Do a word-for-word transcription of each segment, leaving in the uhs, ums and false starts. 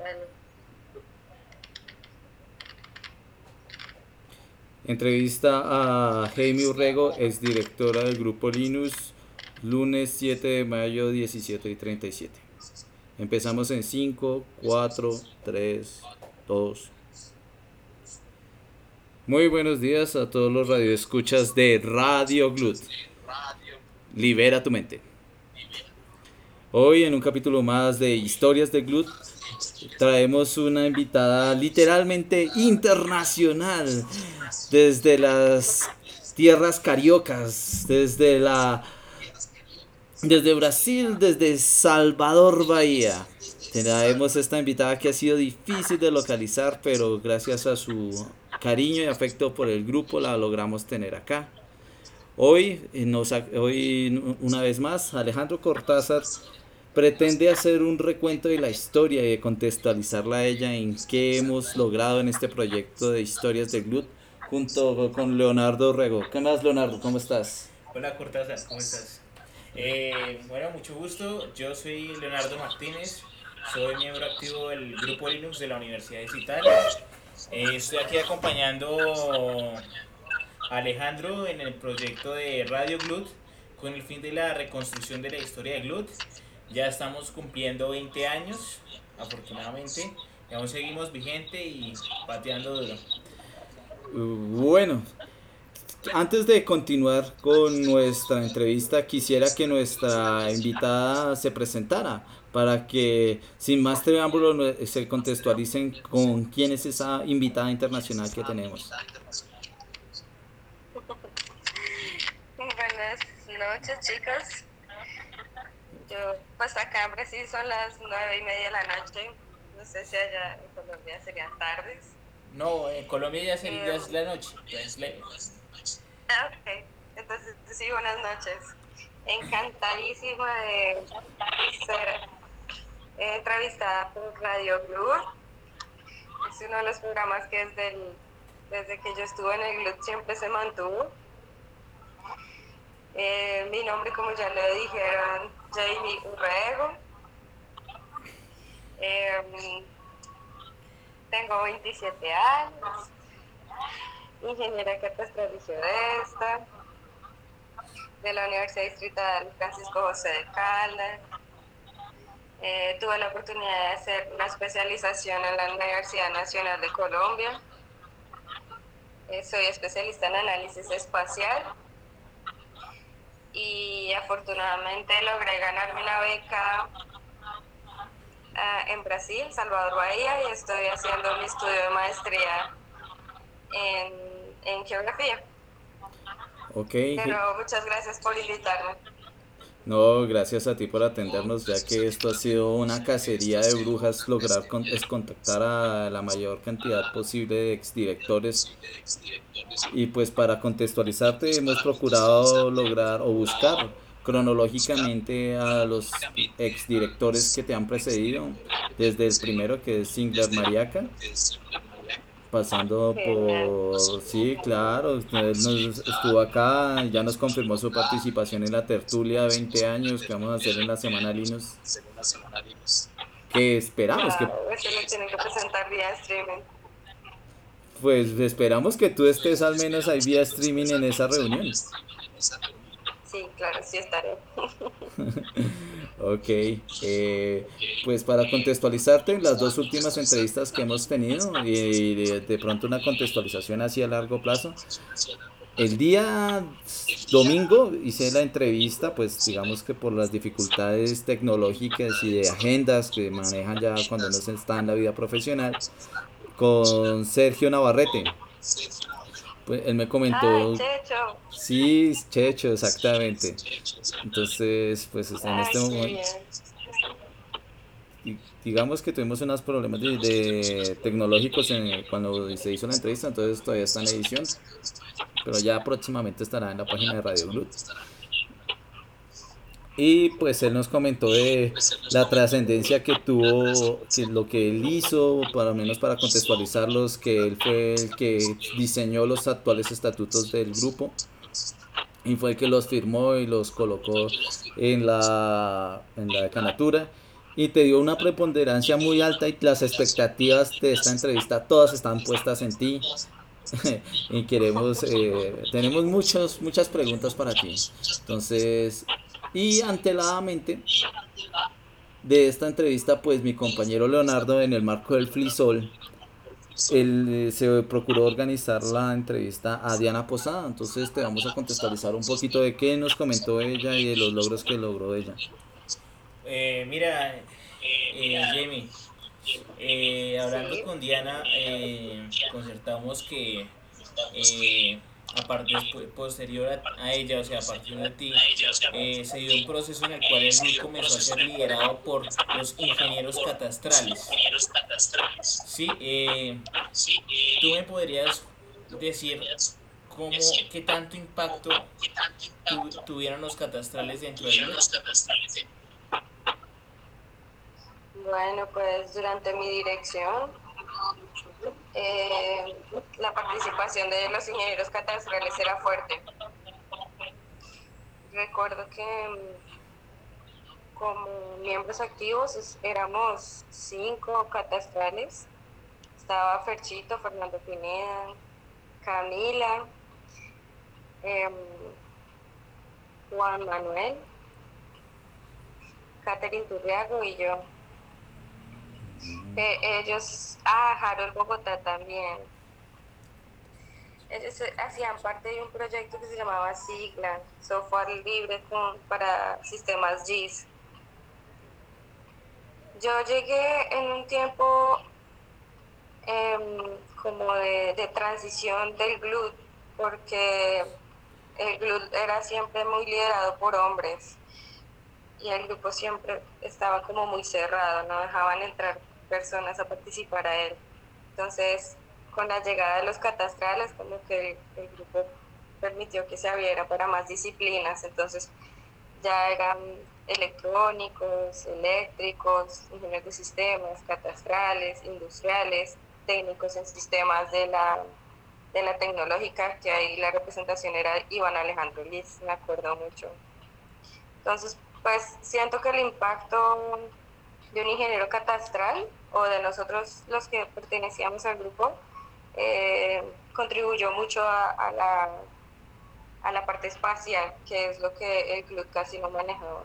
Dale. Entrevista a Jaime Urrego, exdirectora del Grupo Linux, lunes siete de mayo, diecisiete y treinta y siete. Empezamos en cinco, cuatro, tres, dos. Muy buenos días a todos los radioescuchas de Radio Glut. Libera tu mente. Hoy en un capítulo más de Historias de Glut traemos una invitada literalmente internacional desde las tierras cariocas, desde la desde Brasil, desde Salvador Bahía. Traemos esta invitada que ha sido difícil de localizar, pero gracias a su cariño y afecto por el grupo la logramos tener acá. Hoy, nos, hoy una vez más, Alejandro Cortázar pretende hacer un recuento de la historia y de contextualizarla a ella en qué hemos logrado en este proyecto de historias de Glut junto con Leonardo Rego. ¿Qué más, Leonardo? ¿Cómo estás? Hola Cortázar, ¿cómo estás? Eh, bueno, mucho gusto. Yo soy Leonardo Martínez, soy miembro activo del grupo Linux de la Universidad Digital. Eh, estoy aquí acompañando a Alejandro en el proyecto de Radio Glut con el fin de la reconstrucción de la historia de Glut. Ya estamos cumpliendo veinte años, afortunadamente, y aún seguimos vigente y pateando duro. Uh, bueno, antes de continuar con nuestra entrevista, quisiera que nuestra invitada se presentara para que, sin más preámbulo, se contextualicen con quién es esa invitada internacional que tenemos. Buenas noches, chicos. Yo, pues acá en Brasil son las nueve y media de la noche. No sé si allá en Colombia serían tardes. No, en Colombia ya, sería, ya es la noche. Ya es la... Ah, ok. Entonces, sí, buenas noches. Encantadísima de ser eh, entrevistada por Radio Glut. Es uno de los programas que desde, el, desde que yo estuve en el Glut siempre se mantuvo. Eh, mi nombre, como ya le dijeron, Jaime Urrego. Eh, tengo veintisiete años, ingeniera catastral y geodesta, de la Universidad Distrital Francisco José de Caldas. Eh, tuve la oportunidad de hacer una especialización en la Universidad Nacional de Colombia. Eh, soy especialista en análisis espacial. Y afortunadamente logré ganarme una beca uh, en Brasil, Salvador Bahía, y estoy haciendo mi estudio de maestría en, en geografía. Okay. Pero muchas gracias por invitarme. No, gracias a ti por atendernos, ya que esto ha sido una cacería de brujas, lograr con, es contactar a la mayor cantidad posible de exdirectores. Y pues para contextualizarte hemos procurado lograr o buscar cronológicamente a los exdirectores que te han precedido, desde el primero que es Singler Mariaca, pasando Genial. por, sí, claro, él nos estuvo acá, ya nos confirmó su participación en la tertulia de veinte años que vamos a hacer en la Semana Linux, que esperamos que, Wow, eso lo tienen que presentar vía streaming. pues esperamos que tú estés al menos ahí vía streaming en esa reunión. Sí, claro, sí estaré. Ok, eh, pues para contextualizarte, las dos últimas entrevistas que hemos tenido y de, de pronto una contextualización así a largo plazo. El día domingo hice la entrevista, pues digamos que por las dificultades tecnológicas y de agendas que manejan ya cuando uno está en la vida profesional, con Sergio Navarrete. Pues él me Ay, comentó, Checho. sí, Checho, exactamente. Entonces, pues en Ay, este qué momento, bien. digamos que tuvimos unos problemas de, de tecnológicos en, cuando se hizo la entrevista, entonces todavía está en edición, pero ya próximamente estará en la página de Radio Glut. Y pues él nos comentó de la trascendencia que tuvo, que lo que él hizo, para menos para contextualizarlos, que él fue el que diseñó los actuales estatutos del grupo y fue el que los firmó y los colocó en la, en la decanatura, y te dio una preponderancia muy alta y las expectativas de esta entrevista todas están puestas en ti. Y queremos, eh, tenemos muchos, muchas preguntas para ti. Entonces, y anteladamente de esta entrevista, pues mi compañero Leonardo, en el marco del FLISOL, él eh, se procuró organizar la entrevista a Diana Posada. Entonces te vamos a contextualizar un poquito de qué nos comentó ella y de los logros que logró ella. Eh, mira, eh, Jamie, eh, hablando Sí, con Diana, eh, concertamos que eh, aparte después, posterior a, a ella, o sea, a partir de ti, eh, se dio un proceso en el cual el GLUT comenzó a ser liderado por los ingenieros catastrales. Sí, eh, ¿tú me podrías decir cómo, qué tanto impacto tu- tuvieron los catastrales dentro del GLUT? bueno, pues durante mi dirección, eh, la participación de los ingenieros catastrales era fuerte. Recuerdo que mm, como miembros activos es- éramos cinco catastrales. Estaba Ferchito, Fernando Pineda, Camila, em, Juan Manuel, Catherine Turriago y yo. Eh, ellos, ah, Harold Bogotá también. Ellos eh, hacían parte de un proyecto que se llamaba Sigla, software libre con, para sistemas G I S. Yo llegué en un tiempo em, como de, de transición del GLUT, porque el GLUT era siempre muy liderado por hombres y el grupo siempre estaba como muy cerrado, no dejaban entrar personas a participar a él. Entonces, con la llegada de los catastrales, como que el, el grupo permitió que se abriera para más disciplinas. Entonces, ya eran electrónicos, eléctricos, ingenieros de sistemas, catastrales, industriales, técnicos en sistemas de la, de la tecnológica, que ahí la representación era Iván Alejandro Liz, me acuerdo mucho. Entonces, pues siento que el impacto de un ingeniero catastral o de nosotros los que pertenecíamos al grupo eh, contribuyó mucho a, a, la, a la parte espacial, que es lo que el club casi no manejaba.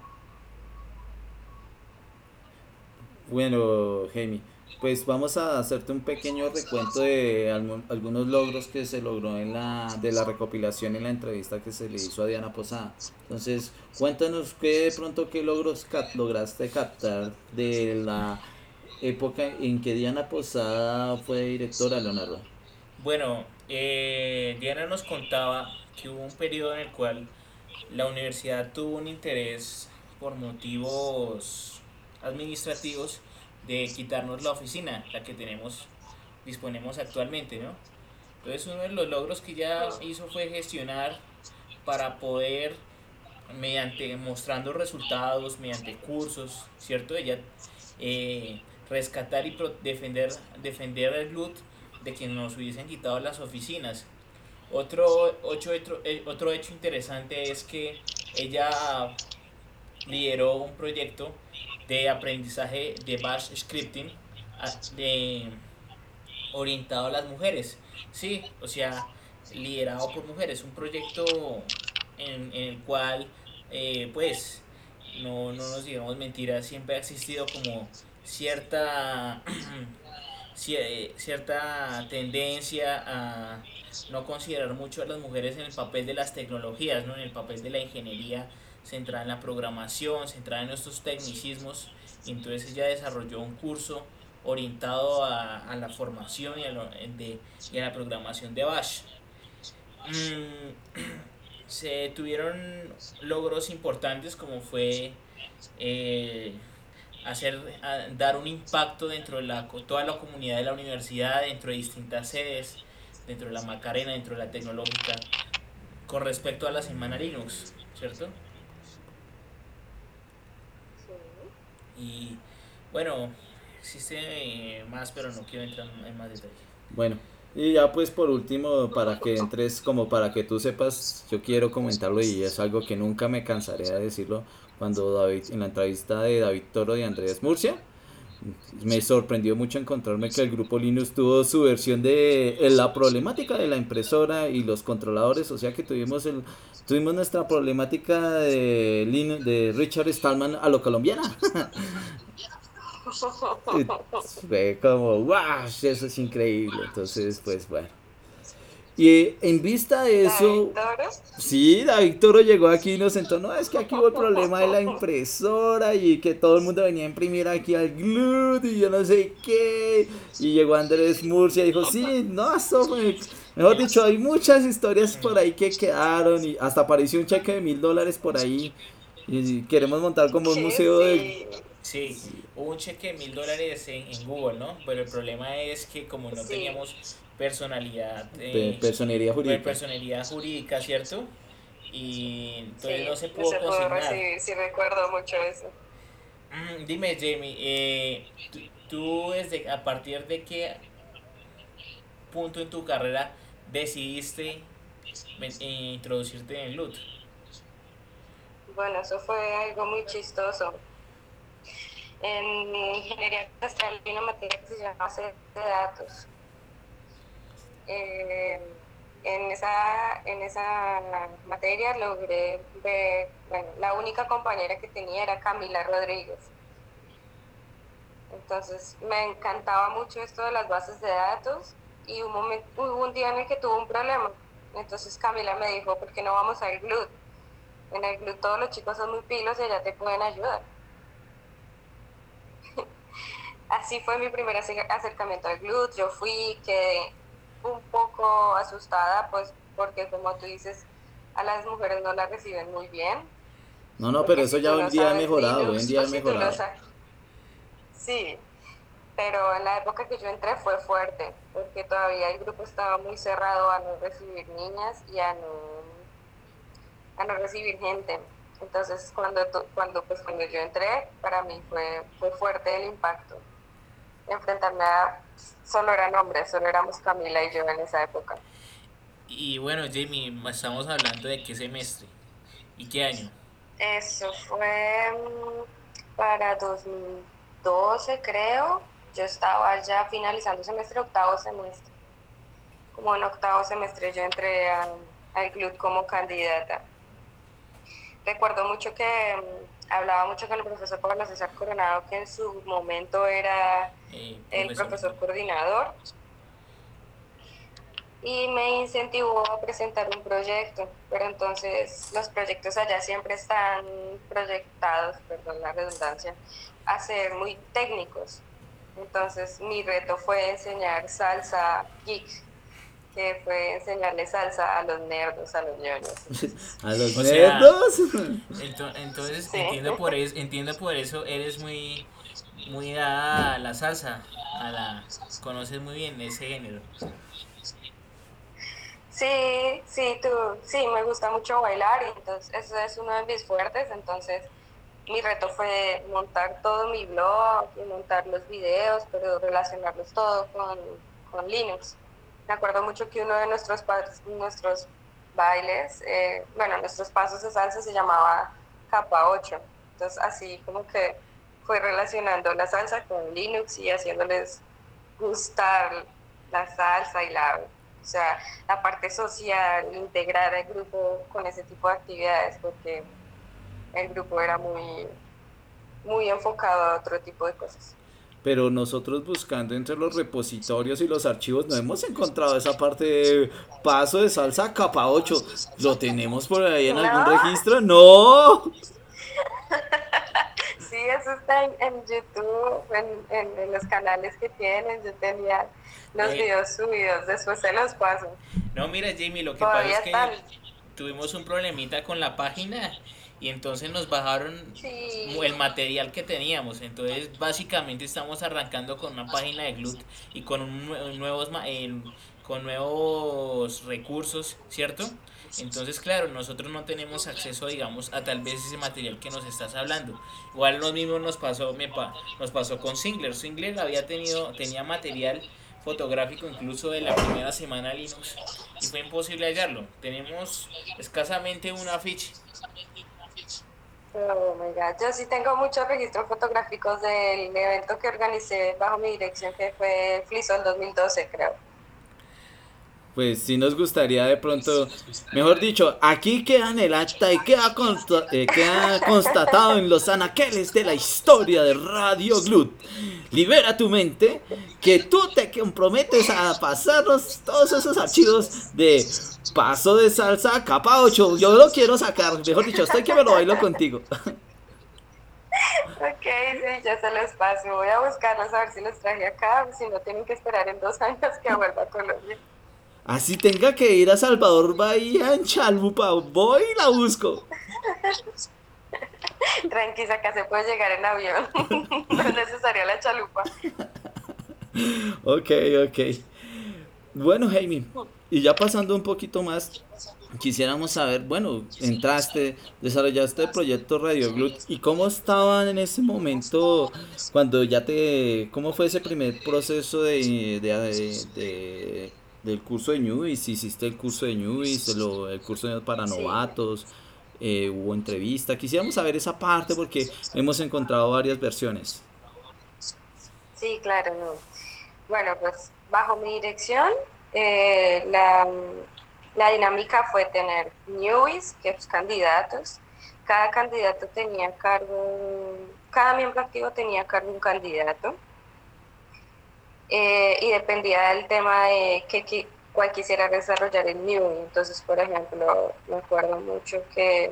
Bueno, Jamie, pues vamos a hacerte un pequeño recuento de almu- algunos logros que se logró en la de la recopilación en la entrevista que se le hizo a Diana Posada. Entonces, cuéntanos qué de pronto qué logros cap- lograste captar de la época en que Diana Posada fue directora, Leonardo. Bueno, eh, Diana nos contaba que hubo un periodo en el cual la universidad tuvo un interés por motivos administrativos de quitarnos la oficina, la que tenemos, disponemos actualmente, ¿no? Entonces uno de los logros que ella hizo fue gestionar para poder, mediante mostrando resultados, mediante cursos, ¿cierto? Ella eh, rescatar y pro- defender, defender el GLUT de que nos hubiesen quitado las oficinas. Otro, ocho, otro, eh, otro hecho interesante es que ella lideró un proyecto de aprendizaje de Bash Scripting a- de, orientado a las mujeres. Sí, o sea, liderado por mujeres. Un proyecto en, en el cual, eh, pues, no, no nos digamos mentiras, siempre ha existido como cierta cierta tendencia a no considerar mucho a las mujeres en el papel de las tecnologías, ¿no? En el papel de la ingeniería centrada en la programación, centrada en estos tecnicismos, y entonces ella desarrolló un curso orientado a, a la formación y a, lo, de, y a la programación de Bash. Mm, se tuvieron logros importantes como fue eh, hacer a- dar un impacto dentro de la, toda la comunidad de la universidad, dentro de distintas sedes, dentro de la Macarena, dentro de la tecnológica, con respecto a la semana Linux, ¿cierto? Sí. Y bueno, existe eh, más, pero no quiero entrar en más detalle. Bueno, y ya pues por último, para que entres, como para que tú sepas, yo quiero comentarlo y es algo que nunca me cansaré de decirlo. cuando David, en la entrevista de David Toro y Andrés Murcia, me sorprendió mucho encontrarme que el grupo Linux tuvo su versión de eh, la problemática de la impresora y los controladores, o sea que tuvimos el tuvimos nuestra problemática de Linux, de Richard Stallman a lo colombiana. Y fue como, wow, eso es increíble. Entonces, pues bueno. Y en vista de David eso, Toro. sí, David Toro llegó aquí y nos sentó, no, es que aquí hubo el problema de la impresora y que todo el mundo venía a imprimir aquí al Glut y yo no sé qué. Y llegó Andrés Murcia y dijo, sí, no, eso fue... Mejor dicho, hay muchas historias por ahí que quedaron y hasta apareció un cheque de mil dólares por ahí. Y queremos montar como un Que museo de... sí, Sí, hubo un cheque de mil dólares en, en Google, ¿no? Pero el problema es que como no sí, teníamos personalidad, pe- eh, personería per- jurídica. personalidad jurídica, ¿cierto? Y entonces sí, no se no pudo se pudo consignar. recibir, sí recuerdo mucho eso. Mm, dime, Jamie, eh, tú, tú desde a partir de qué punto en tu carrera decidiste men- eh, introducirte en L U T? Bueno, eso fue algo muy chistoso. En ingeniería catastral hay una materia que se llama base de datos. Eh, en esa, en esa materia logré ver, bueno, la única compañera que tenía era Camila Rodríguez. Entonces me encantaba mucho esto de las bases de datos y un momento, hubo un día en el que tuve un problema. Entonces Camila me dijo, ¿por qué no vamos al Glut? En el Glut todos los chicos son muy pilos y allá te pueden ayudar. Así fue mi primer acercamiento al Glut. Yo fui, quedé un poco asustada, pues porque como tú dices, a las mujeres no las reciben muy bien, No, no, pero porque eso si ya tú hoy no en día ha sabes mejorado, hoy en Linux día o ha si tú no mejorado. sabes... Sí, pero en la época que yo entré fue fuerte, porque todavía el grupo estaba muy cerrado a no recibir niñas y a no, a no recibir gente. Entonces, cuando, tu- cuando, pues, cuando yo entré, para mí fue, fue fuerte el impacto. Enfrentarme a... Solo eran hombres, solo éramos Camila y yo en esa época. Y bueno, Jamie, estamos hablando de qué semestre y qué año. Eso fue mm, para dos mil doce, creo. Yo estaba ya finalizando semestre, octavo semestre. Como en octavo semestre yo entré a- al Glut como candidata. Recuerdo mucho que mm, hablaba mucho con el profesor Pablo César Coronado, que en su momento era Eh, el profesor. profesor coordinador, y me incentivó a presentar un proyecto, pero entonces los proyectos allá siempre están proyectados, perdón la redundancia, a ser muy técnicos. Entonces mi reto fue enseñar salsa geek, que fue enseñarle salsa a los nerdos, a los ñoños. Entonces, A los O sea, nerdos. ento- entonces sí, entiendo por eso, entiendo por eso eres muy, muy dada a la salsa, a la, conoces muy bien ese género. sí, sí, tú, sí, me gusta mucho bailar y entonces eso es uno de mis fuertes, entonces mi reto fue montar todo mi blog y montar los videos, pero relacionarlos todo con, con Linux. Me acuerdo mucho que uno de nuestros, nuestros bailes, eh, bueno, nuestros pasos de salsa se llamaba capa ocho. Entonces, así como que fue relacionando la salsa con Linux y haciéndoles gustar la salsa y la, o sea, la parte social, integrar al grupo con ese tipo de actividades, porque el grupo era muy, muy enfocado a otro tipo de cosas. Pero nosotros buscando entre los repositorios y los archivos no hemos encontrado esa parte de paso de salsa capa ocho. ¿Lo tenemos por ahí en algún No, registro? No. sí, eso está en, en YouTube, en, en, en, los canales que tienen. Yo tenía los Eh, videos subidos, después se los paso. no, mira, Jamie, lo que pasa es Todavía están. que tuvimos un problemita con la página y entonces nos bajaron Sí, el material que teníamos. Entonces, básicamente estamos arrancando con una página de Glut y con un, nue- nuevos ma- eh, con nuevos recursos, ¿cierto? Entonces, claro, nosotros no tenemos acceso, digamos, a tal vez ese material que nos estás hablando. Igual lo mismo nos pasó, me pa- nos pasó con Singler. Singler había tenido, tenía material fotográfico incluso de la primera semana Linux y fue imposible hallarlo. Tenemos escasamente un afiche. Oh my God. Yo sí tengo muchos registros fotográficos del evento que organicé bajo mi dirección, que fue Flisol dos mil doce, creo. Pues sí nos gustaría de pronto, mejor dicho, aquí queda en el acta y queda, consta- eh, queda constatado en los anaqueles de la historia de Radio Glut. Libera tu mente, que tú te comprometes a pasarnos todos esos archivos de paso de salsa capa ocho. Yo lo quiero sacar, mejor dicho, estoy que me lo bailo contigo. Ok, sí, ya se los paso. Voy a buscarlos a ver si los traje acá, si no tienen que esperar en dos años que vuelva a Colombia. Así tenga que ir a Salvador Bahía en Chalupa, voy y la busco. Tranquila, acá se puede llegar en avión. No es necesaria la chalupa. Ok, ok. Bueno, Jaime, y ya pasando un poquito más, quisiéramos saber, bueno, entraste, desarrollaste el proyecto Radio Glut y cómo estaban en ese momento cuando ya te, cómo fue ese primer proceso de, de, de- del curso de Ñuis, hiciste el curso de Ñuis, el, el curso de- para Sí, novatos, eh, hubo entrevista, quisiéramos saber esa parte porque hemos encontrado varias versiones. sí, claro, no. Bueno, pues bajo mi dirección, eh, la, la dinámica fue tener newbies, que es candidatos. Cada candidato tenía a cargo, cada miembro activo tenía a cargo un candidato. Eh, y dependía del tema de que, que- cuál quisiera desarrollar el newbie. Entonces, por ejemplo, me acuerdo mucho que,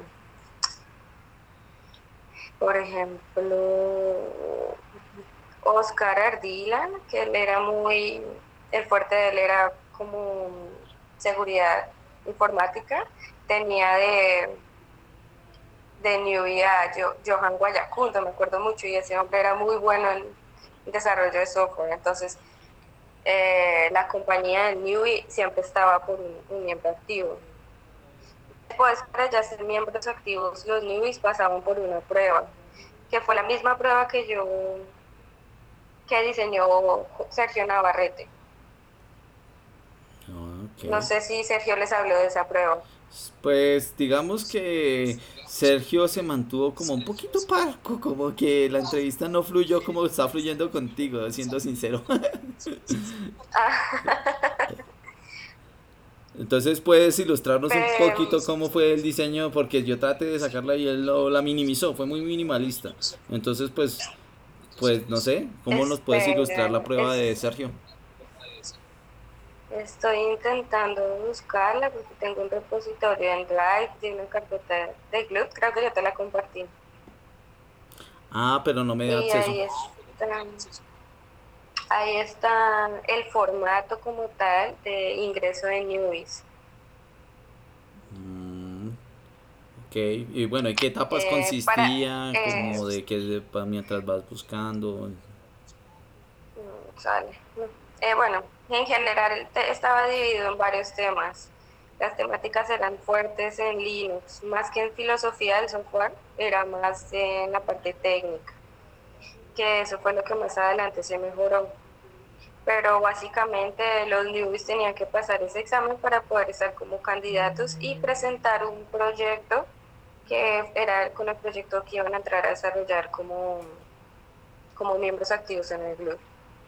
por ejemplo, Oscar Ardila, que él era muy, el fuerte de él era como seguridad informática, tenía de, de newbie a Jo- Johan Guayacundo, me acuerdo mucho, y ese hombre era muy bueno en desarrollo de software. Entonces, eh, la compañía de Newbie siempre estaba por un, un miembro activo. Después, para ya ser miembros activos, los Newbies pasaban por una prueba, que fue la misma prueba que yo, que diseñó Sergio Navarrete. No Ok. sé si Sergio les habló de esa prueba. Pues digamos que Sergio se mantuvo como un poquito parco, como que la entrevista no fluyó como está fluyendo contigo, siendo sincero. Ah, Entonces puedes ilustrarnos un pero, poquito cómo fue el diseño, porque yo traté de sacarla y él lo, la minimizó, fue muy minimalista. Entonces pues, pues no sé, ¿cómo nos puedes este, ilustrar la prueba de es, Sergio? estoy intentando buscarla porque tengo un repositorio en Drive de una carpeta de Glut, creo que yo te la compartí. Ah, pero no me da Y acceso. ahí está, ahí está el formato como tal de ingreso de Newbies. Mm, ok, y bueno, ¿y qué etapas Eh, para, consistía? eh, Como de que pa- mientras vas buscando. mm, sale. Eh, bueno, en general te- estaba dividido en varios temas. Las temáticas eran fuertes en Linux, más que en filosofía del software, era más en la parte técnica, que eso fue lo que más adelante se mejoró. Pero básicamente los newbies tenían que pasar ese examen para poder estar como candidatos y presentar un proyecto que era con el proyecto que iban a entrar a desarrollar como, como miembros activos en el club.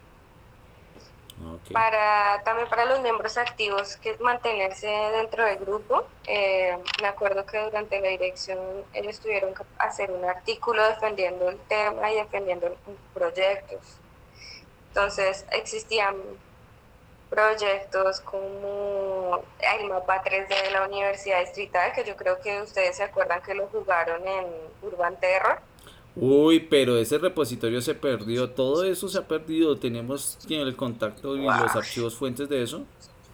Ok. Para, también para los miembros activos, que es mantenerse dentro del grupo. Eh, me acuerdo que durante la dirección ellos tuvieron que hacer un artículo defendiendo el tema y defendiendo proyectos. Entonces existían proyectos como el mapa tres D de la Universidad Distrital, que yo creo que ustedes se acuerdan que lo jugaron en Urban Terror. Uy, pero ese repositorio se perdió, todo eso se ha perdido. Tenemos el contacto y los Wow. archivos fuentes de eso.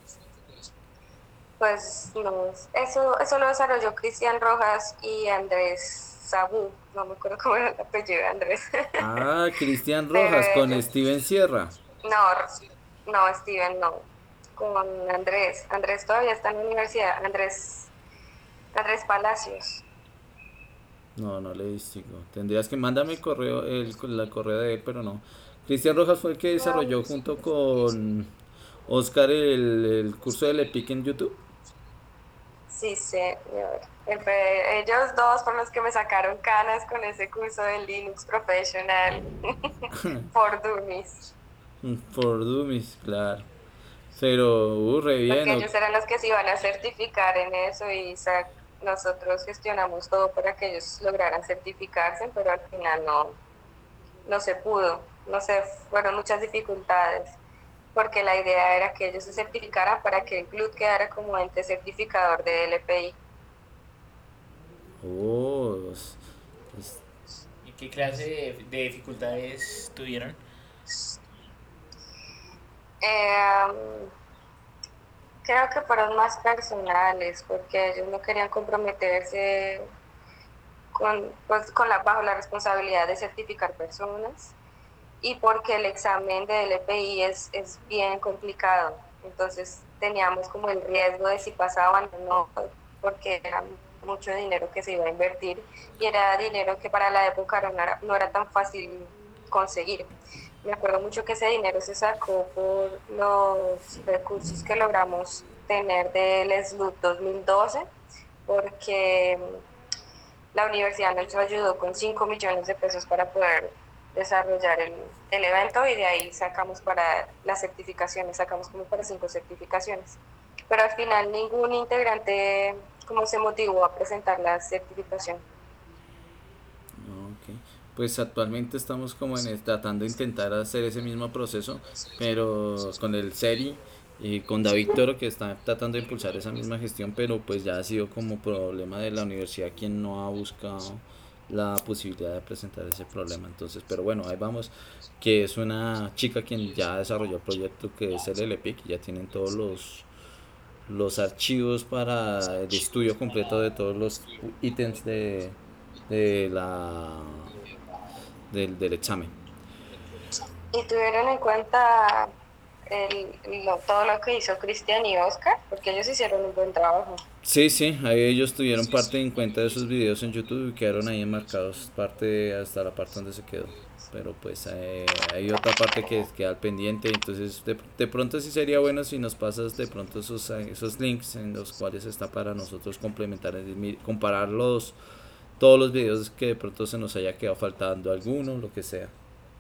Pues no, eso, eso lo desarrolló Cristian Rojas y Andrés Sabú, no me acuerdo cómo era el apellido de Andrés. Ah, Cristian Pero Rojas con ellos, Steven Sierra. no, no, Steven no, con Andrés, Andrés todavía está en la universidad, Andrés, Andrés Palacios. No, no le distingo. Tendrías que mándame el correo, el, la correo de él, pero no. Cristian Rojas fue el que No, desarrolló junto con Oscar el, el curso del Epic en YouTube. Sí, señor. Entre ellos dos fueron los que me sacaron canas con ese curso de Linux Professional por Dummies. For Dummies, claro. Pero, uh, re bien. Porque o- ellos eran los que se iban a certificar en eso y sa- nosotros gestionamos todo para que ellos lograran certificarse, pero al final no, no se pudo, no se fueron muchas dificultades, porque la idea era que ellos se certificaran para que el C L U T quedara como ente certificador de L P I. Oh, es- es- ¿Y qué clase de, de dificultades tuvieron? Eh, Creo que fueron más personales, porque ellos no querían comprometerse con, pues, con la, bajo la responsabilidad de certificar personas y porque el examen de L P I es, es bien complicado. Entonces teníamos como el riesgo de si pasaban o no, porque era mucho dinero que se iba a invertir y era dinero que para la época no era, no era tan fácil conseguir. Me acuerdo mucho que ese dinero se sacó por los recursos que logramos tener del S L U T dos mil doce, porque la universidad nos ayudó con cinco millones de pesos para poder desarrollar el, el evento y de ahí sacamos para las certificaciones, sacamos como para cinco certificaciones. Pero al final ningún integrante como se motivó a presentar la certificación. ok. Pues actualmente estamos como en el- tratando de intentar hacer ese mismo proceso, pero con el SERI y con David Toro que está tratando de impulsar esa misma gestión, pero pues ya ha sido como problema de la universidad quien no ha buscado la posibilidad de presentar ese problema. Entonces, pero bueno, ahí vamos, que es una chica quien ya desarrolló el proyecto que es el L P, que ya tienen todos los los archivos para el estudio completo de todos los ítems de, de la del, del examen. Y tuvieron en cuenta el, lo, todo lo que hizo Cristian y Oscar, porque ellos hicieron un buen trabajo. Sí, sí, ahí ellos tuvieron parte en cuenta de esos videos en YouTube y quedaron ahí enmarcados, parte hasta la parte donde se quedó. Pero pues eh, hay otra parte que queda al pendiente, entonces de, de pronto sí sería bueno si nos pasas de pronto esos, eh, esos links en los cuales está para nosotros complementar, es decir, comparar los, todos los videos que de pronto se nos haya quedado faltando alguno, lo que sea.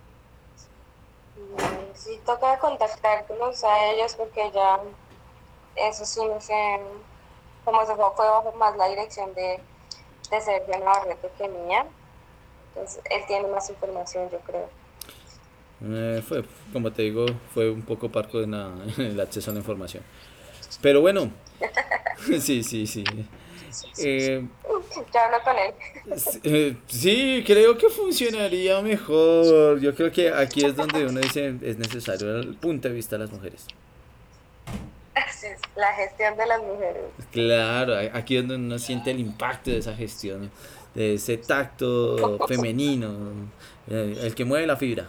Mm, sí, toca contactarlos a ellos porque ya eso sí no sé, como se fue, fue bajo más la dirección de, de Sergio Navarrete que mía, entonces él tiene más información, yo creo. Eh, fue, como te digo, fue un poco parco en, la- en el acceso a la información. Pero bueno, sí, sí, sí. Eh, Ya hablo con él. s- eh, sí, creo que funcionaría mejor. Yo creo que aquí es donde uno dice es necesario el punto de vista de las mujeres. Sí, la gestión de las mujeres. Claro, a- aquí es donde uno siente el impacto de esa gestión, de ese tacto femenino, eh, el que mueve la fibra.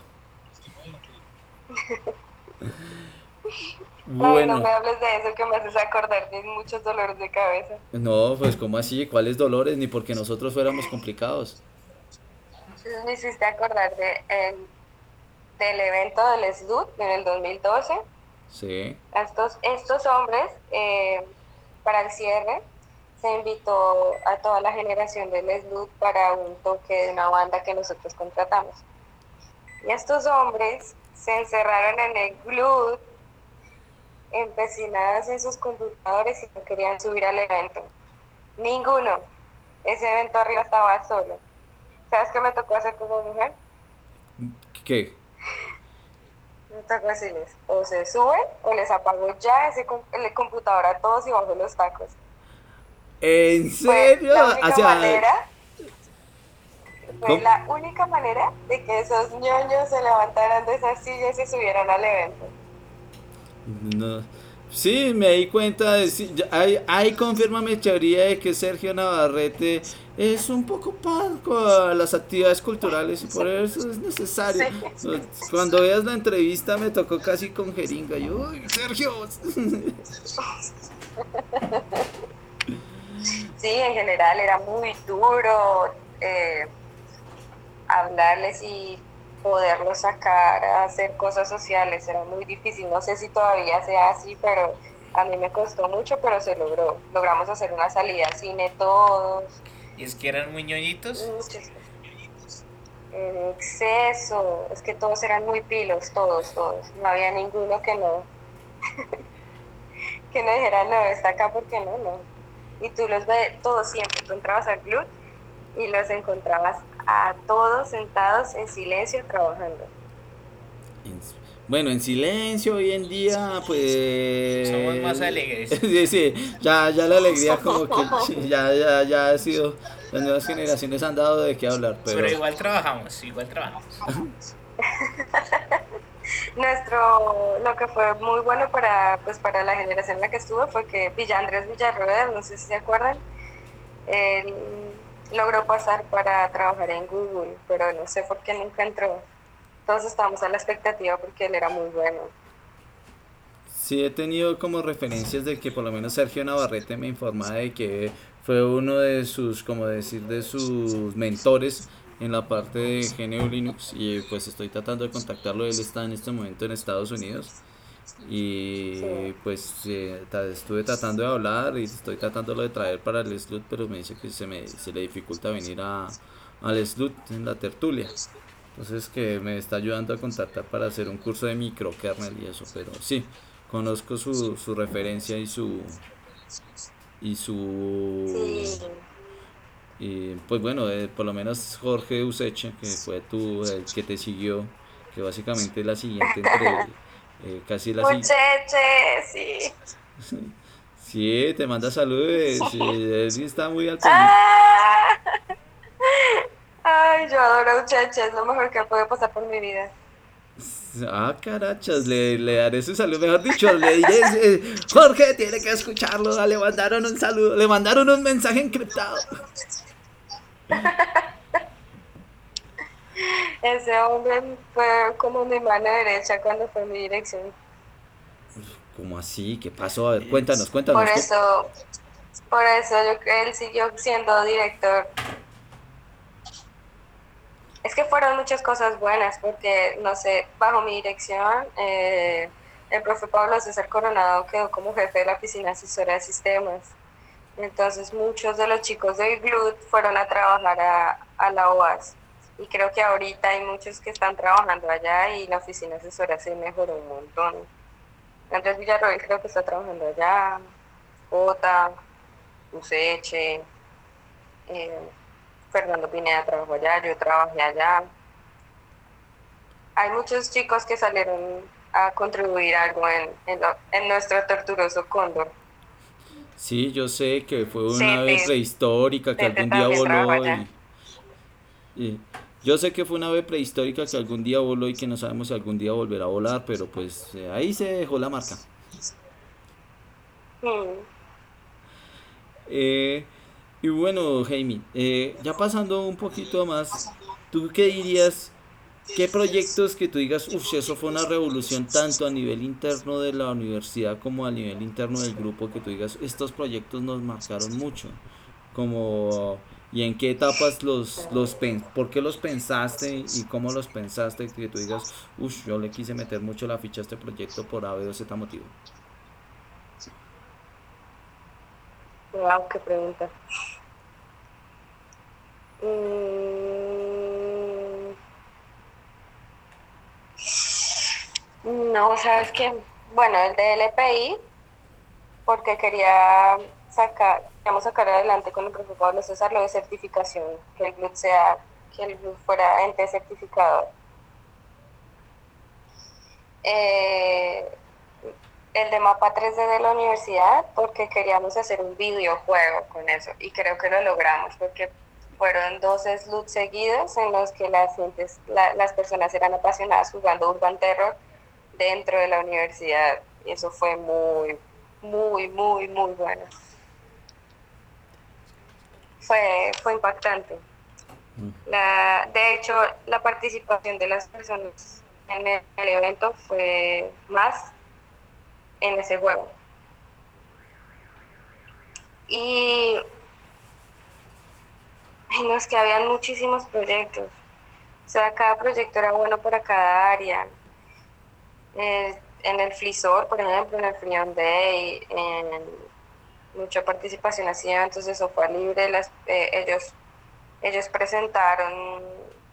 Ay, no Bueno, me hables de eso que me haces acordar de muchos dolores de cabeza. no, pues ¿cómo así? ¿Cuáles dolores? Ni porque nosotros fuéramos complicados. Entonces me hiciste acordar de, el- del evento del S L U T en el dos mil doce. Sí. Estos, estos hombres, eh, para el cierre, se invitó a toda la generación del S L U T para un toque de una banda que nosotros contratamos. Y estos hombres se encerraron en el G L U T, empecinados en sus computadores y no querían subir al evento. Ninguno. Ese evento arriba estaba solo. ¿Sabes qué me tocó hacer como mujer? ¿Qué? Me tocó decirles, o se suben o les apago ya ese com- el computador a todos y bajo los tacos. ¿En Fue serio? la O única sea, manera, fue ¿cómo? la única manera de que esos ñoños se levantaran de esas sillas y subieran al evento. No. Sí, me di cuenta de sí, ya- ahí, ahí confirma mi teoría de que Sergio Navarrete es un poco parco a las actividades culturales y por eso es necesario. Sí. Cuando veas la entrevista me tocó casi con jeringa. Yo, "Uy, Sergio". Sí, en general era muy duro eh, hablarles y poderlos sacar a hacer cosas sociales. Era muy difícil. No sé si todavía sea así, pero A mí me costó mucho, pero se logró. Logramos hacer una salida al cine todos, Y es que eran muy ñoñitos. muchas cosas. En exceso, es que todos eran muy pilos, todos, todos. No había ninguno que no, que no dijera, no, está acá porque no, no. Y tú los ves todos siempre, tú entrabas al club y los encontrabas a todos sentados en silencio trabajando. En- Bueno, en silencio hoy en día, Somos más pues alegres. sí, sí, ya, ya la alegría como que ya, ya, ya ha sido, las nuevas generaciones han dado de qué hablar, Pero pero igual trabajamos, igual trabajamos. Nuestro, lo que fue muy bueno para, pues, para la generación en la que estuve fue que Villa Andrés Villarroel, no sé si se acuerdan, él logró pasar para trabajar en Google, pero no sé por qué nunca entró. Todos estábamos a la expectativa porque él era muy bueno. sí he tenido como referencias de que por lo menos Sergio Navarrete me informaba de que fue uno de sus, como decir, de sus mentores en la parte de G N U Linux y pues estoy tratando de contactarlo, él está en este momento en Estados Unidos. Sí. Y pues eh, ta- estuve tratando de hablar y estoy tratándolo de traer para el SLUT, pero me dice que se, me, se le dificulta venir a, al SLUT en la tertulia. Entonces que me está ayudando a contactar para hacer un curso de microkernel y eso, pero sí, conozco su, su referencia y su... Y su... Sí. Y pues bueno, eh, por lo menos Jorge Useche, que fue tú el que te siguió, que básicamente la siguiente entre... eh, casi la siguiente. Mucheche, sí. Sí, te manda saludos. Sí, él sí está muy al pendiente. ¡Ah! Ay, yo adoro a Mucheche, es lo mejor que puede pasar por mi vida. Ah, carachas, le, le daré su saludo. Mejor dicho, le diré, eh, Jorge, tiene que escucharlo. Le mandaron un saludo, le mandaron un mensaje encriptado. Ese hombre fue como mi mano derecha cuando fue mi dirección. ¿Cómo así? ¿Qué pasó? A ver, Y cuéntanos, Por cuéntanos. ¿Qué? eso, por eso yo, él siguió siendo director. Es que fueron muchas cosas buenas, porque, no sé, bajo mi dirección, eh, el profe Pablo César Coronado quedó como jefe de la oficina asesora de sistemas. Entonces, muchos de los chicos del G L U T fueron a trabajar a, a la O A S. Y creo que ahorita hay muchos que están trabajando allá y la oficina asesora se mejoró un montón. Andrés Villarroel creo que está trabajando allá, Jota, Useche, eh, Fernando Pineda trabajó allá, yo trabajé allá. Hay muchos chicos que salieron a contribuir algo en, en, lo- en nuestro torturoso cóndor. Sí, yo sé que fue una ave Sete, prehistórica que Sete algún día también trabajó voló allá. y, y yo sé que fue una ave prehistórica que algún día voló y que no sabemos si algún día volverá a volar, pero pues eh, ahí se dejó la marca. Mm. Eh, y bueno, Jaime, eh, ya pasando un poquito más, ¿tú qué dirías? ¿Qué proyectos que tú digas, uff, eso fue una revolución tanto a nivel interno de la universidad como a nivel interno del grupo, que tú digas, estos proyectos nos marcaron mucho? Como, ¿y en qué etapas los, los pen- por qué los pensaste y cómo los pensaste? Que tú digas, uff, yo le quise meter mucho la ficha a este proyecto por A, B o Z motivo. Wow, qué pregunta. Mm, no, sabes que, bueno, el de L P I, porque quería sacar, queríamos sacar adelante con el profesor Pablo César lo de certificación, que el G L U T sea, que el G L U T fuera ente certificado. Eh, el de mapa tres D de la universidad, porque queríamos hacer un videojuego con eso, y creo que lo logramos, porque fueron dos S L U T seguidos en los que las, gentes, la, las personas eran apasionadas jugando Urban Terror dentro de la universidad, y eso fue muy, muy, muy, muy bueno. Fue, fue impactante. La, de hecho, la participación de las personas en el, el evento fue más en ese juego. Y ay, no, es que habían muchísimos proyectos. O sea, cada proyecto era bueno para cada área. Eh, en el Flisor, por ejemplo, en el Free on Day, en mucha participación así en eventos de software libre, las, eh, ellos, ellos presentaron,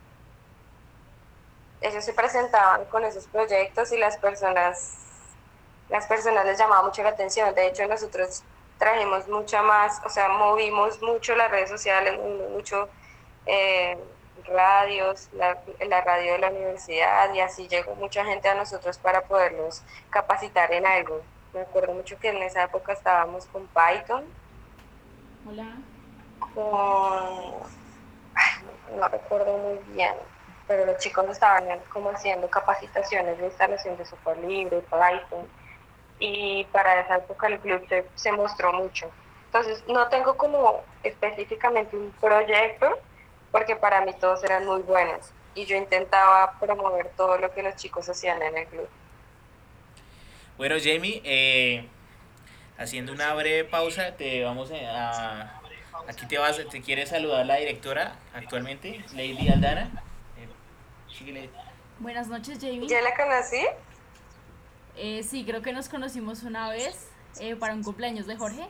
ellos se presentaban con esos proyectos y las personas, las personas les llamaba mucho la atención. De hecho, nosotros trajimos mucha más, o sea, movimos mucho las redes sociales, mucho eh, radios, la, la radio de la universidad, y así llegó mucha gente a nosotros para poderlos capacitar en algo. Me acuerdo mucho que en esa época estábamos con Python. Hola. Con... Ay, no, no recuerdo muy bien, pero los chicos estaban como haciendo capacitaciones de instalación de software libre, Python, y para esa época el club se, se mostró mucho. Entonces, no tengo como específicamente un proyecto, porque para mí todos eran muy buenos, y yo intentaba promover todo lo que los chicos hacían en el club. Bueno, Jamie, eh, haciendo una breve pausa, te vamos a... Aquí te vas, te quiere saludar la directora actualmente, Lady Aldana. Eh, síguele. Buenas noches, Jamie. ¿Ya la conocí? Eh, sí, creo que nos conocimos una vez eh, para un cumpleaños de Jorge.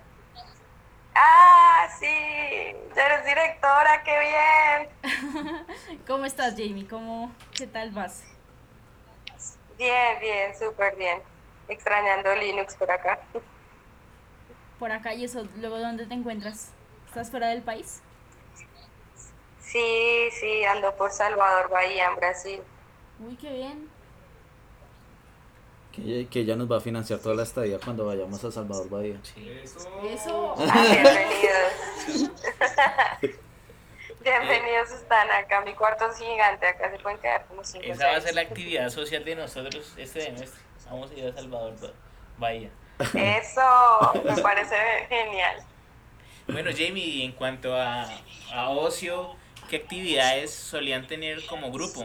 ¡Ah, sí! ¡Ya eres directora! ¡Qué bien! ¿Cómo estás, Jamie? ¿Cómo, qué tal vas? Bien, bien, súper bien. Extrañando Linux por acá. Por acá, y eso, luego, ¿dónde te encuentras? ¿Estás fuera del país? Sí, sí, ando por Salvador Bahía, en Brasil. Uy, qué bien. Que, que ella nos va a financiar toda la estadía cuando vayamos a Salvador Bahía. Sí. Eso. Ah, bienvenidos. Bienvenidos están acá. Mi cuarto es gigante, acá se pueden quedar como cinco. Esa va a ser la actividad social de nosotros este semestre. Vamos a ir a Salvador Bahía. Eso, me parece genial. Bueno, Jamie, en cuanto a, a ocio, ¿qué actividades solían tener como grupo?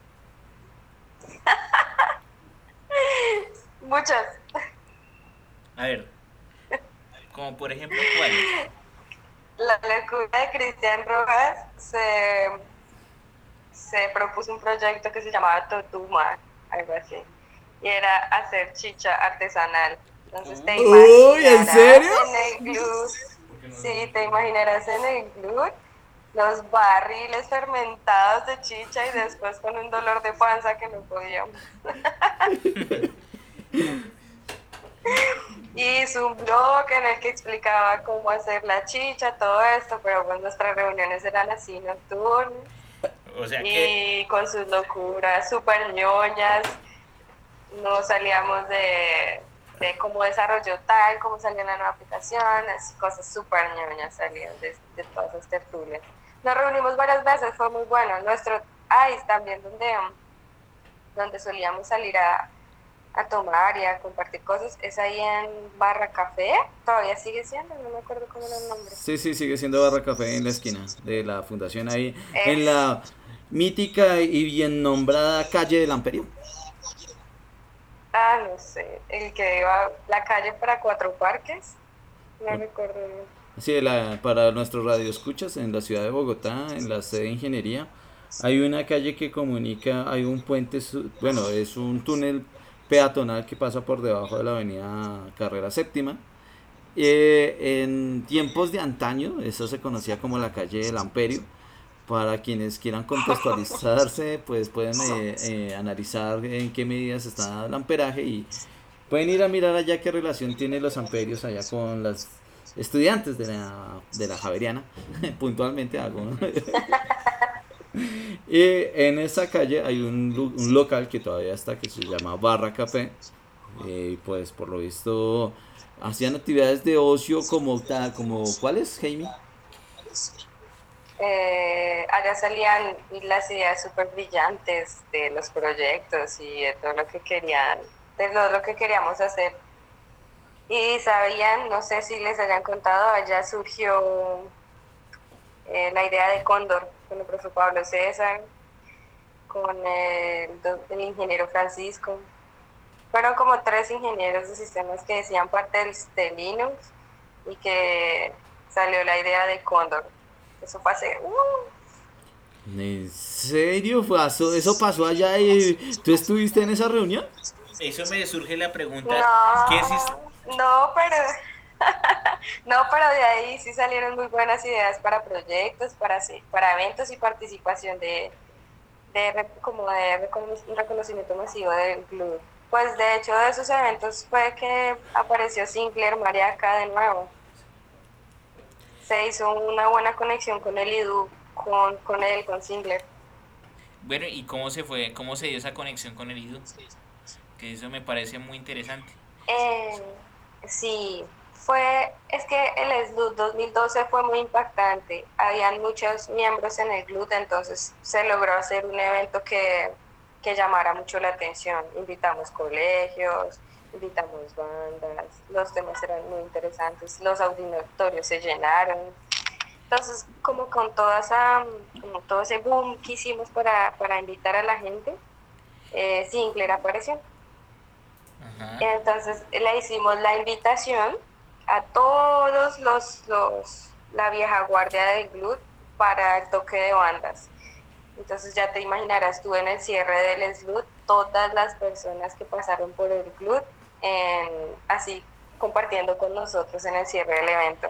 Muchas. A ver, como por ejemplo, ¿cuáles? La locura de Cristian Rojas se, se propuso un proyecto que se llamaba Totuma, algo así, y era hacer chicha artesanal. Entonces te Uy, ¿en imaginarás serio? en el glue, sí, te imaginarás en el glue los barriles fermentados de chicha y después con un dolor de panza que no podíamos. Y hizo un blog en el que explicaba cómo hacer la chicha, todo esto, pero pues nuestras reuniones eran así nocturnas. O sea Y que, con sus locuras súper ñoñas, no salíamos de, de cómo desarrolló tal, cómo salió la nueva aplicación, así cosas súper ñoñas salían de, de todas esas tertulias. Nos reunimos varias veces, fue muy bueno. Nuestro ice también, donde, donde solíamos salir a, a tomar y a compartir cosas, es ahí en Barra Café, todavía sigue siendo, no me acuerdo cómo era el nombre. Sí, sí, sigue siendo Barra Café en la esquina de la fundación ahí, Es- en la mítica y bien nombrada calle del Amperio. Ah, no sé, el que iba la calle para Cuatro Parques, no recuerdo bien. Sí, la, para nuestros radioescuchas en la ciudad de Bogotá, en la sede de ingeniería, hay una calle que comunica, hay un puente, su- bueno, es un túnel peatonal que pasa por debajo de la avenida Carrera Séptima. Eh, en tiempos de antaño, eso se conocía como la calle del Amperio. Para quienes quieran contextualizarse, pues pueden eh, eh, analizar en qué medidas está el amperaje y pueden ir a mirar allá qué relación tienen los amperios allá con las estudiantes de la, de la Javeriana, puntualmente hago, ¿no? Y en esa calle hay un, lu- un local que todavía está, que se llama Barra Café. Eh, y pues por lo visto hacían actividades de ocio como tal, como ¿cuáles, Jaime? Eh, allá salían las ideas súper brillantes de los proyectos y de todo lo que querían, de todo lo que queríamos hacer. Y sabían, no sé si les hayan contado, allá surgió eh, la idea de Cóndor con el profe Pablo César, con el, do- el ingeniero Francisco. Fueron como tres ingenieros de sistemas que decían parte del, de Linux y que salió la idea de Cóndor. Eso fue hace... Uh, ¿En serio? Pasó, eso pasó allá y tú estuviste en esa reunión. eso me surge la pregunta, ¿qué es? No, no, pero no, pero de ahí sí salieron muy buenas ideas para proyectos, para, sí- para eventos y participación de, de re- como de recono- reconocimiento masivo del club. Pues de hecho de esos eventos fue que apareció Sinclair Mariaca de nuevo. Se hizo una buena conexión con el I D U, con, con él, con Sinclair. Bueno, ¿y cómo se fue, cómo se dio esa conexión con el I D U? Que eso me parece muy interesante. Eh, sí, fue, es que el S L U dos mil doce fue muy impactante. Habían muchos miembros en el G L U T, entonces se logró hacer un evento que, que llamara mucho la atención. Invitamos colegios, invitamos bandas, los temas eran muy interesantes, los auditorios se llenaron. Entonces, como con toda esa, como todo ese boom que hicimos para, para invitar a la gente, eh, Sinclair apareció. Ajá. Entonces le hicimos la invitación a todos los, los la vieja guardia del G L U T para el toque de bandas. Entonces ya te imaginarás tú en el cierre del S L U T, todas las personas que pasaron por el G L U T, en, así compartiendo con nosotros en el cierre del evento.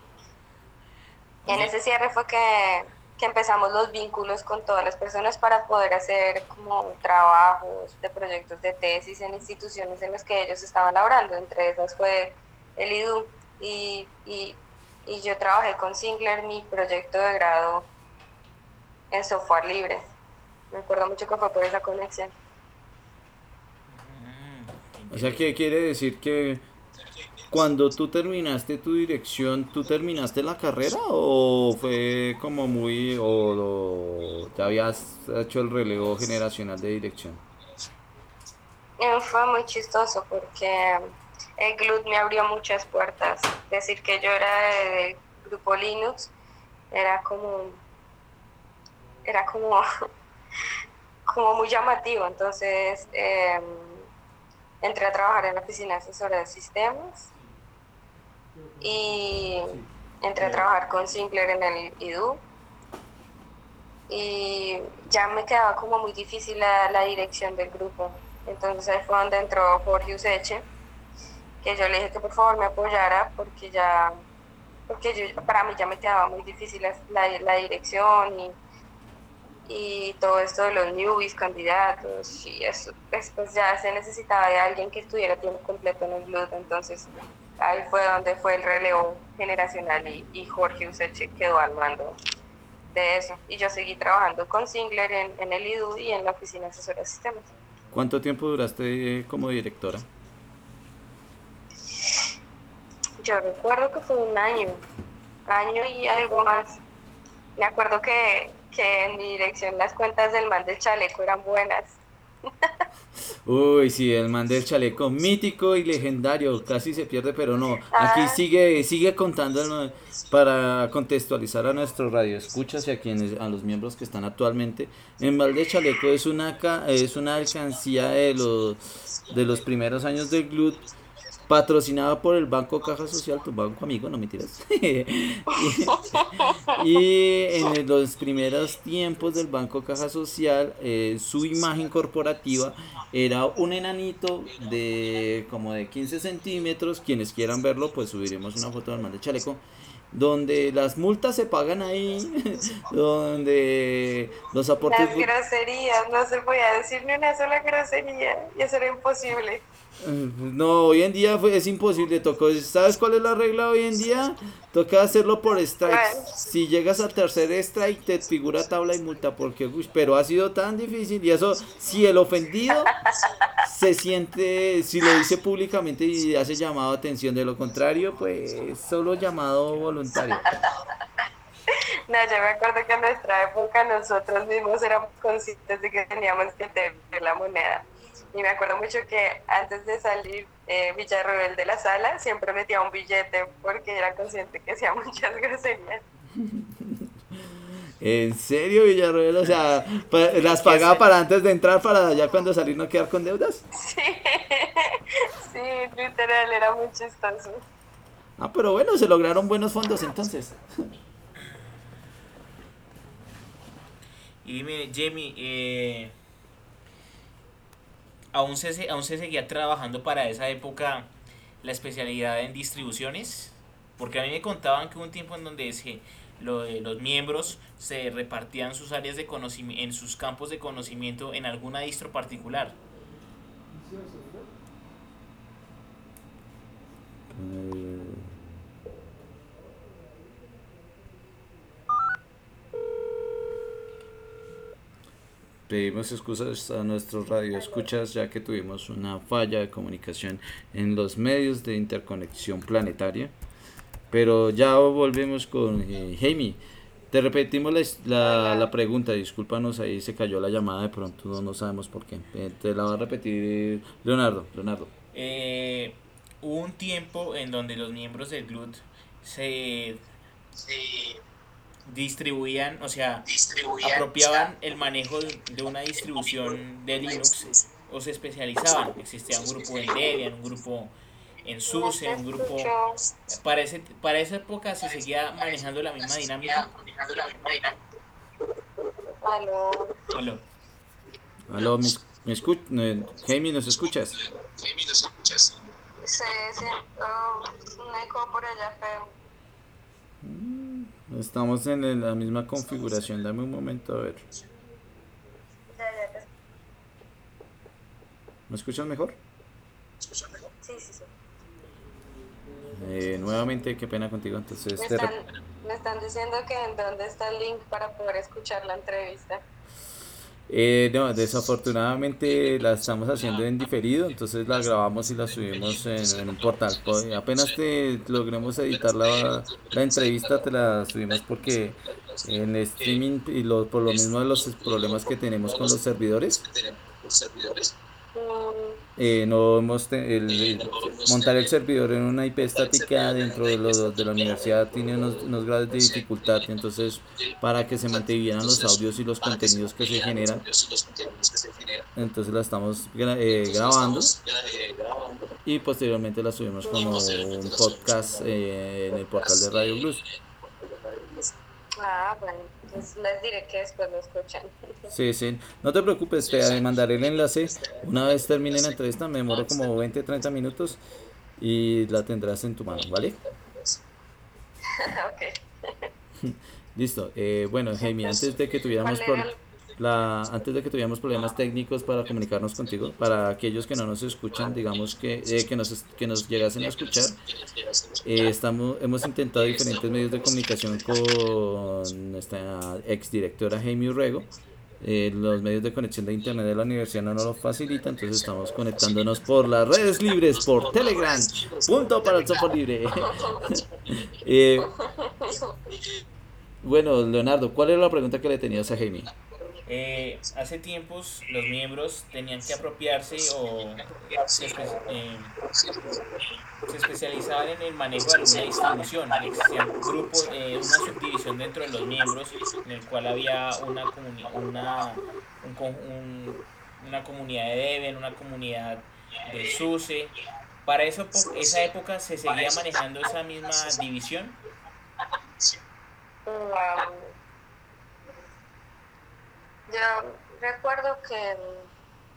Y en Oye, ese cierre fue que, que empezamos los vínculos con todas las personas para poder hacer como trabajos de proyectos de tesis en instituciones en las que ellos estaban laborando. Entre esas fue el I D U y, y, y yo trabajé con Sinclair mi proyecto de grado en software libre. Me acuerdo mucho que fue por esa conexión. mm, O sea, interes- ¿qué quiere decir que cuando tú terminaste tu dirección, tú terminaste la carrera o fue como muy, o, o ya habías hecho el relevo generacional de dirección? Eh, Fue muy chistoso porque el G L U T me abrió muchas puertas. Decir que yo era del grupo Linux era como, era como, como muy llamativo. Entonces eh, entré a trabajar en la oficina asesora de sistemas y entré a trabajar con Sinclair en el I D U y ya me quedaba como muy difícil la, la dirección del grupo. Entonces ahí fue donde entró Jorge Useche, que yo le dije que por favor me apoyara porque ya, porque yo, para mí ya me quedaba muy difícil la, la, la dirección y, y todo esto de los newbies, candidatos y eso, después ya se necesitaba de alguien que estuviera tiempo completo en el G L U T, entonces ahí fue donde fue el relevo generacional y, y Jorge Useche quedó al mando de eso. Y yo seguí trabajando con Singler en, en el I D U y en la oficina asesora de sistemas. ¿Cuánto tiempo duraste como directora? Yo recuerdo que fue un año, año y algo más. Me acuerdo que, que en mi dirección las cuentas del man del chaleco eran buenas. Uy, sí, el man del chaleco mítico y legendario, casi se pierde, pero no. Aquí Ah, sigue, sigue contando el- para contextualizar a nuestros radioescuchas y a quienes, a los miembros que están actualmente. El mal de chaleco es una ca- es una alcancía de los de los primeros años del G L U T, patrocinada por el Banco Caja Social, tu banco amigo, no mentiras. y, y en los primeros tiempos del Banco Caja Social, eh, su imagen corporativa era un enanito de como de quince centímetros. Quienes quieran verlo, pues subiremos una foto del man de chaleco. Donde las multas se pagan ahí, donde los aportes. las groserías, no se podía decir ni una sola grosería y eso era imposible. No, hoy en día fue- es imposible, tocó. ¿Sabes cuál es la regla hoy en día? Toca hacerlo por strikes. Bueno, Si llegas al tercer strike, te figura tabla y multa, porque, uy, pero ha sido tan difícil. Y eso, si el ofendido se siente, si lo dice públicamente y hace llamado a atención, de lo contrario, pues solo llamado voluntario. no, yo me acuerdo que en nuestra época nosotros mismos éramos conscientes de que teníamos que tener la moneda. Y me acuerdo mucho que antes de salir eh, Villarroel de la sala siempre metía un billete porque era consciente que hacía muchas groserías. ¿En serio, Villarroel? O sea, pa- hay las que pagaba hacer, para antes de entrar, para ya cuando salir no quedar con deudas. Sí, sí, literal, era muy chistoso. Ah, pero bueno, se lograron buenos fondos entonces. y dime, Jamie, eh, aún se, se- aún se seguía trabajando para esa época la especialidad en distribuciones, porque a mí me contaban que hubo un tiempo en donde se, lo de los miembros se repartían sus áreas de conocimiento, en sus campos de conocimiento en alguna distro particular. Eh, Pedimos excusas a nuestros radioescuchas ya que tuvimos una falla de comunicación en los medios de interconexión planetaria. Pero ya volvemos con eh, Jaime. Te repetimos la, la, la Hola. pregunta, discúlpanos, ahí se cayó la llamada de pronto, no, no sabemos por qué. Eh, te la va a repetir Leonardo. Leonardo. Eh, Hubo un tiempo en donde los miembros del G L U T se distribuían, o sea, apropiaban el manejo de, de una distribución de Linux o se especializaban. Existía un grupo en Debian, un grupo en No SUSE, te un grupo... escucho. Para, ese, para esa época se seguía manejando la misma dinámica. Aló. Aló. Aló, ¿me, es- me escuch eh, Jaime, ¿nos escuchas? Se siento un eco por allá feo. Estamos en el- la misma configuración, dame un momento a ver. Ya, ya te ¿Me escuchas mejor? Sí, sí, sí. Eh, nuevamente, qué pena contigo, entonces Me te están, rep- me están diciendo que en dónde está el link para poder escuchar la entrevista. Eh, no, desafortunadamente la estamos haciendo en diferido, entonces la grabamos y la subimos en, en un portal. Po- Apenas te logremos editar la, la entrevista, te la subimos porque en streaming y lo, por lo mismo de los problemas que tenemos con los servidores, Mm, eh, no hemos te- el- el- montar el servidor en una I P estática dentro de, lo, de la universidad tiene unos, unos grados de dificultad, entonces para que se mantuvieran los audios y los contenidos que se generan, entonces la estamos gra- eh, grabando y posteriormente la subimos como un podcast eh, en el portal de Radio Blues. ah, bueno, entonces les diré que después lo escuchan. Sí, sí, no te preocupes, te mandaré el enlace. Una vez termine la entrevista, me demoro como veinte treinta minutos y la tendrás en tu mano, ¿vale? Ok. Listo. Eh, bueno, Jaime, antes de que tuviéramos ¿Cuál era pro- el...? la, antes de que tuviéramos problemas técnicos para comunicarnos contigo, para aquellos que no nos escuchan, digamos que, eh, que nos es- que nos llegasen a escuchar, eh, estamos hemos intentado diferentes medios de comunicación con nuestra exdirectora Jaime Urrego. Eh, los medios de conexión de internet de la universidad no nos lo facilitan, entonces estamos conectándonos por las redes libres, por Telegram. Punto para el software libre. Eh, bueno, Leonardo, ¿cuál era la pregunta que le tenías a Jaime? Eh, hace tiempos los miembros tenían que apropiarse o se, espe- eh, se especializaban en el manejo de alguna distribución. Existía un grupo, eh, una subdivisión dentro de los miembros en el cual había una, comuni- una, un con- un- una comunidad de Debian, una comunidad de SUSE. Para eso, po- esa época se seguía manejando esa misma división. Wow. Yo recuerdo que el,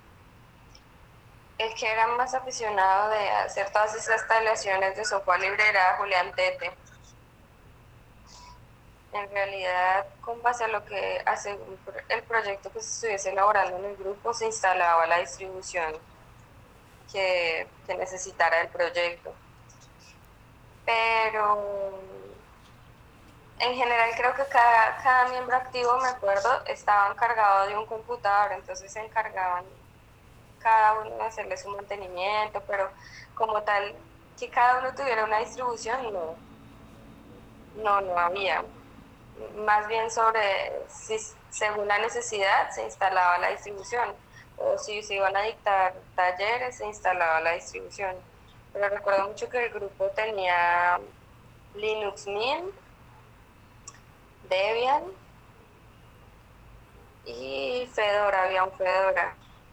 el que era más aficionado de hacer todas esas instalaciones de software libre era Julián Tete. En realidad, con base a lo que hace el proyecto que se estuviese elaborando en el grupo, se instalaba la distribución que, que necesitara el proyecto. Pero en general creo que cada, cada miembro activo, me acuerdo, estaba encargado de un computador, entonces se encargaban cada uno de hacerle su mantenimiento, pero como tal, que cada uno tuviera una distribución, no, no, no había. Más bien sobre si según la necesidad se instalaba la distribución, o si se iban a dictar talleres se instalaba la distribución. Pero recuerdo mucho que el grupo tenía Linux Mint, Debian y Fedora, había un Fedora.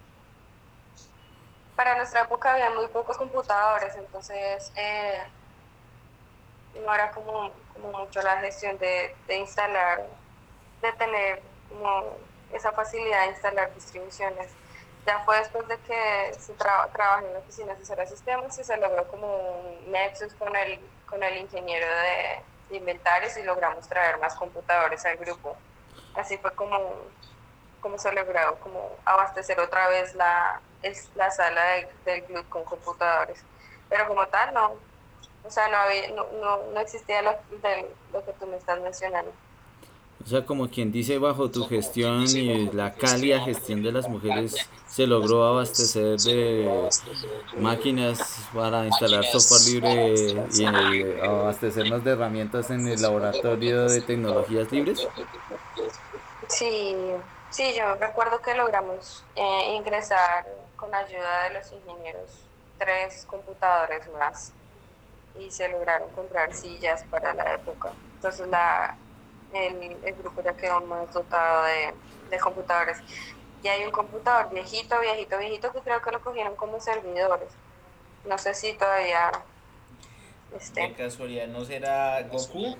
Para nuestra época había muy pocos computadores, entonces eh, no era como, como mucho la gestión de, de instalar, de tener como esa facilidad de instalar distribuciones. Ya fue después de que se tra trabajé en la oficina asesora de sistemas y se logró como un nexus con el, con el ingeniero de, de inventarios y logramos traer más computadores al grupo. Así fue como, como se logró como abastecer otra vez la, el, la sala de, del club con computadores. Pero como tal, no. O sea, no, había, no, no, no existía lo, de, lo que tú me estás mencionando. O sea, como quien dice, bajo tu gestión y la cálida gestión de las mujeres, se logró abastecer de máquinas para instalar software libre y, y abastecernos de herramientas en el laboratorio de tecnologías libres. Sí, sí, yo recuerdo que logramos eh, ingresar con ayuda de los ingenieros tres computadores más y se lograron comprar sillas para la época. Entonces la, el, el grupo ya quedó más dotado de, de computadores. Y hay un computador viejito, viejito, viejito que creo que lo cogieron como servidores. No sé si todavía De esté. casualidad, ¿no será Goku?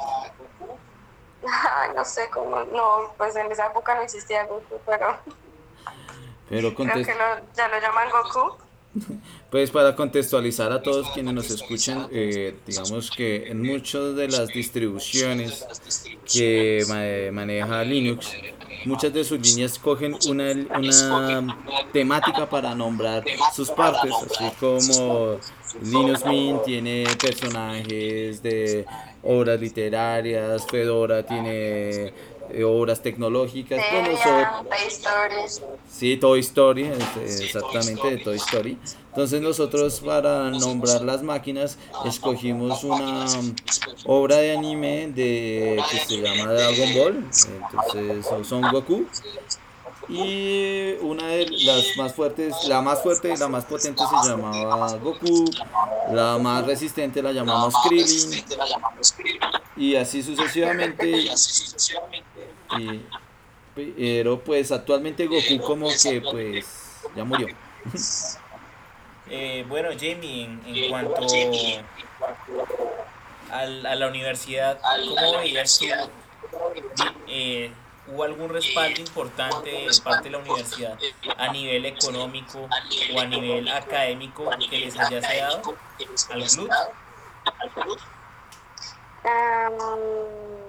Ay, no sé cómo, no, pues en esa época no existía Goku, pero Pero creo que contes- lo, ya lo llaman Goku. Pues para contextualizar a todos quienes nos escuchan, eh, digamos que en muchas de las distribuciones que ma- maneja Linux, muchas de sus líneas cogen una, una temática para nombrar sus partes, así como Linux Mint tiene personajes de obras literarias, Fedora tiene eh, obras tecnológicas, pues nosotros. Debian, Toy Story. Sí, Toy Story, es- exactamente de Toy Story. Entonces nosotros para nombrar las máquinas escogimos una mm, obra de anime de que se llama Dragon Ball, entonces o Son Goku. Y una de las más fuertes, la más fuerte y la más potente se llamaba Goku. La más resistente la llamamos Krillin. Y así sucesivamente. Y, pero pues actualmente Goku como que pues ya murió. Eh, bueno, Jamie, en, en cuanto al- a la universidad, ¿cómo veías tú? Di- eh, ¿hubo algún respaldo importante de parte de la universidad a nivel económico o a nivel académico que les hayase dado al G L U T? Um,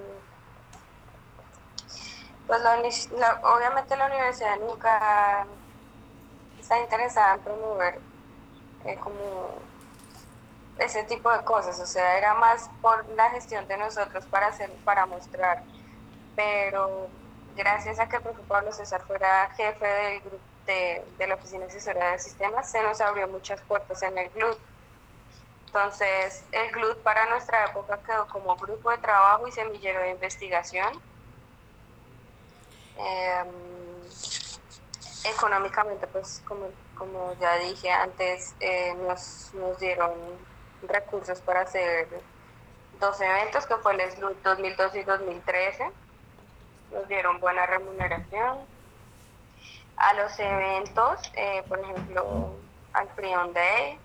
pues la, la, obviamente la universidad nunca está interesada en promover eh, como ese tipo de cosas, o sea, era más por la gestión de nosotros para hacer, para mostrar, pero gracias a que el profesor Pablo César fuera jefe del grupo de, de la oficina asesora de sistemas, se nos abrió muchas puertas en el G L U T. Entonces, el G L U T para nuestra época quedó como grupo de trabajo y semillero de investigación. Eh, económicamente, pues como, como ya dije antes, eh, nos, nos dieron recursos para hacer dos eventos, que fue el S L U T dos mil doce y dos mil trece. Nos dieron buena remuneración. A los eventos, eh, por ejemplo, al Freon Day,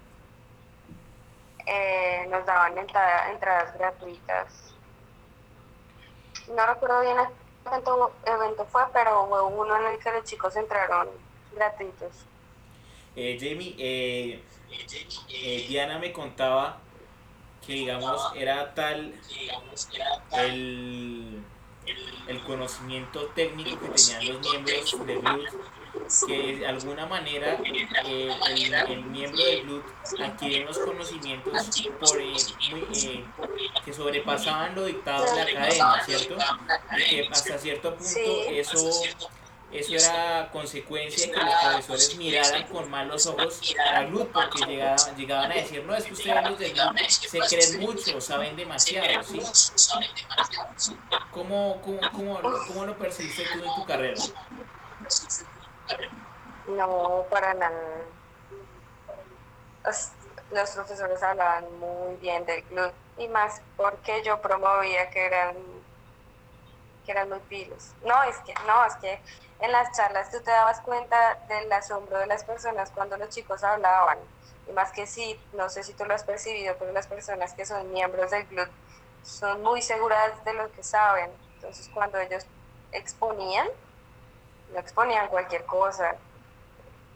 eh, nos daban entrada, entradas gratuitas. No recuerdo bien cuánto evento fue, pero hubo uno en el que los chicos entraron gratuitos. Eh, Jamie, eh, eh, Diana me contaba que, digamos, era tal el, el conocimiento técnico que tenían los miembros del G L U T que de alguna manera el, el- el miembro del G L U T adquiere unos conocimientos por, eh, muy, eh, que sobrepasaban lo dictado en la academia, ¿cierto? Y que hasta cierto punto Sí, eso, eso era consecuencia de que los profesores miraran con malos ojos al G L U T porque llegaban, llegaban a decir, no, es que ustedes los del G L U T se creen mucho, saben demasiado, ¿sí? ¿Cómo, cómo, cómo, cómo lo percibiste tú en tu carrera? no, para nada. Los, los profesores hablaban muy bien del G L U T y más porque yo promovía que eran, que eran muy pilos. No, es que, no, es que en las charlas tú te dabas cuenta del asombro de las personas cuando los chicos hablaban. Y más que sí, no sé si tú lo has percibido, pero las personas que son miembros del G L U T son muy seguras de lo que saben. Entonces, cuando ellos exponían, no exponían cualquier cosa.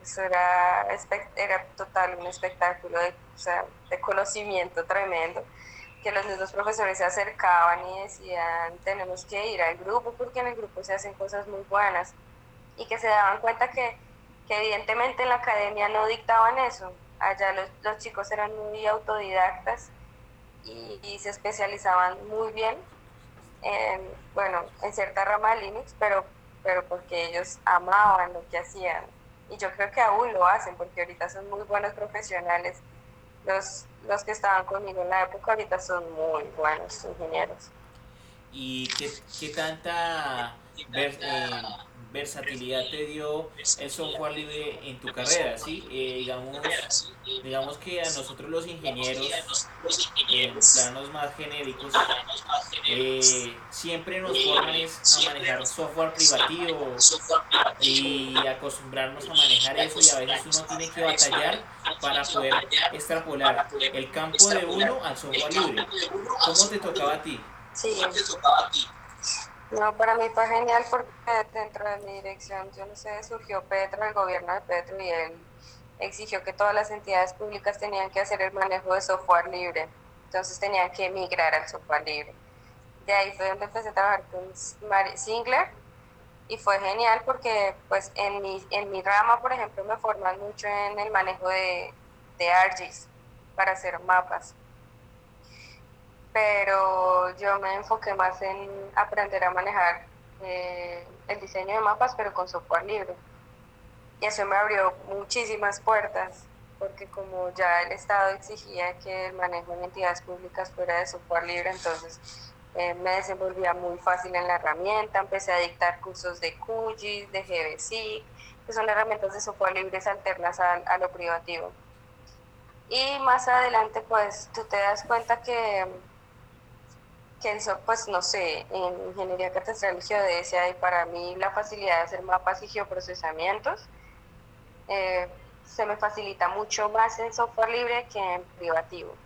Eso era, espe- era total un espectáculo de, o sea, de conocimiento tremendo, que los mismos profesores se acercaban y decían, tenemos que ir al grupo porque en el grupo se hacen cosas muy buenas y que se daban cuenta que, que evidentemente en la academia no dictaban eso. Allá los, los chicos eran muy autodidactas y, y se especializaban muy bien en, bueno, en cierta rama de Linux, pero, pero porque ellos amaban lo que hacían. Y yo creo que aún lo hacen, porque ahorita son muy buenos profesionales. Los, los que estaban conmigo en la época ahorita son muy buenos ingenieros. ¿Y qué, qué tanta ver- eh, versatilidad te dio el software libre en tu carrera? ¿Sí? Eh, digamos, digamos que a nosotros los ingenieros, en planos más genéricos, eh, siempre nos forman es a manejar software privativo y acostumbrarnos a manejar eso, y a veces uno tiene que batallar para poder extrapolar el campo de uno al software libre. ¿Cómo te tocaba a ti? Sí, no, para mí fue genial porque dentro de mi dirección, yo no sé, surgió Petro, el gobierno de Petro, y él exigió que todas las entidades públicas tenían que hacer el manejo de software libre. Entonces tenían que migrar al software libre. De ahí fue donde empecé a trabajar con Mari- Singler y fue genial porque pues en mi, en mi rama, por ejemplo, me forman mucho en el manejo de, de ARGIS para hacer mapas, pero yo me enfoqué más en aprender a manejar eh, el diseño de mapas, pero con software libre. Y eso me abrió muchísimas puertas, porque como ya el Estado exigía que el manejo en entidades públicas fuera de software libre, entonces eh, me desenvolvía muy fácil en la herramienta, empecé a dictar cursos de QGIS, de G B S I C, que son herramientas de software libres alternas a, a lo privativo. Y más adelante, pues tú te das cuenta que que eso, pues no sé, en ingeniería catastral y geodesia, y para mí la facilidad de hacer mapas y geoprocesamientos eh, se me facilita mucho más en software libre que en privativo.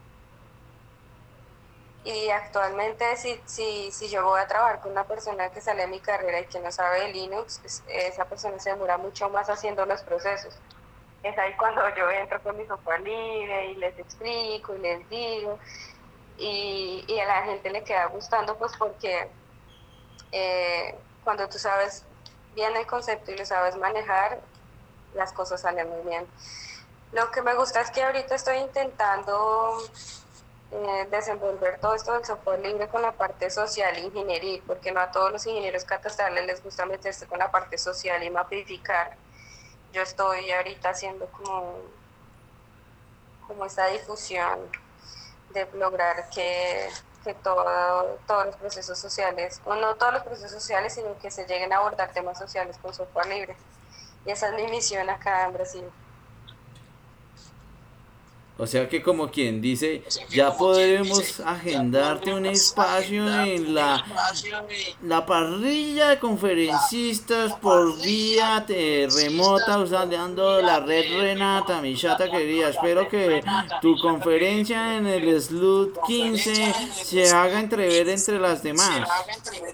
Y actualmente si, si, si yo voy a trabajar con una persona que sale de mi carrera y que no sabe de Linux, pues, esa persona se demora mucho más haciendo los procesos. Es ahí cuando yo entro con mi software libre y les explico y les digo, y, y a la gente le queda gustando, pues porque eh, cuando tú sabes bien el concepto y lo sabes manejar, las cosas salen muy bien. Lo que me gusta es que ahorita estoy intentando eh, desenvolver todo esto del software libre con la parte social e ingeniería, porque no a todos los ingenieros catastrales les gusta meterse con la parte social y mapificar. Yo estoy ahorita haciendo como, como esa difusión de lograr que, que todo, todos los procesos sociales, o no todos los procesos sociales, sino que se lleguen a abordar temas sociales con software libre. Y esa es mi misión acá en Brasil. O sea que como quien dice, ya podremos agendarte un espacio en la, la parrilla de conferencistas por vía te- remota usando la red Renata, mi chata querida. Espero que tu conferencia en el SLUT quince se haga entrever entre las demás.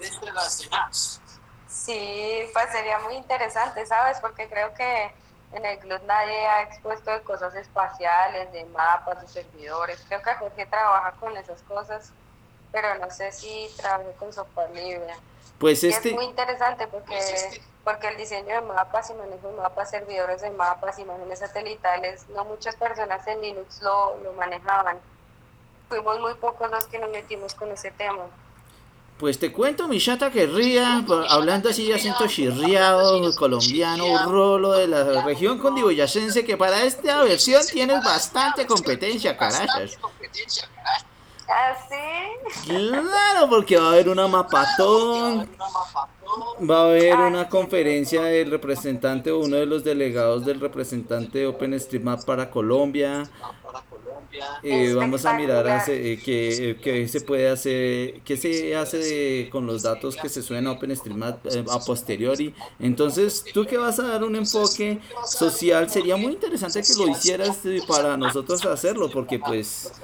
Sí, pues sería muy interesante, ¿sabes? Porque creo que en el club nadie ha expuesto de cosas espaciales, de mapas, de servidores. Creo que Jorge trabaja con esas cosas, pero no sé si trabaja con software libre. Pues Y es este, muy interesante porque, porque el diseño de mapas y manejo de mapas, servidores de mapas, imágenes satelitales, no muchas personas en Linux lo, lo manejaban. Fuimos muy pocos los que nos metimos con ese tema. Pues te cuento, mi chata querría, por- hablando así de acento chirriado, colombiano, rolo de la región cundiboyacense, que para esta versión tienes bastante competencia, carachas. ¿Ah, sí? Claro, porque va a haber una mapatón, va a haber Ay, una qué lindo. conferencia del representante o uno de los delegados del representante de OpenStreetMap para Colombia. Eh, vamos a mirar Espectacular. hace- eh, qué, qué se puede hacer, qué se hace de- con los datos que se suben a OpenStreetMap eh, a posteriori. Entonces, tú que vas a dar un enfoque social, sería muy interesante que lo hicieras eh, para nosotros hacerlo, porque pues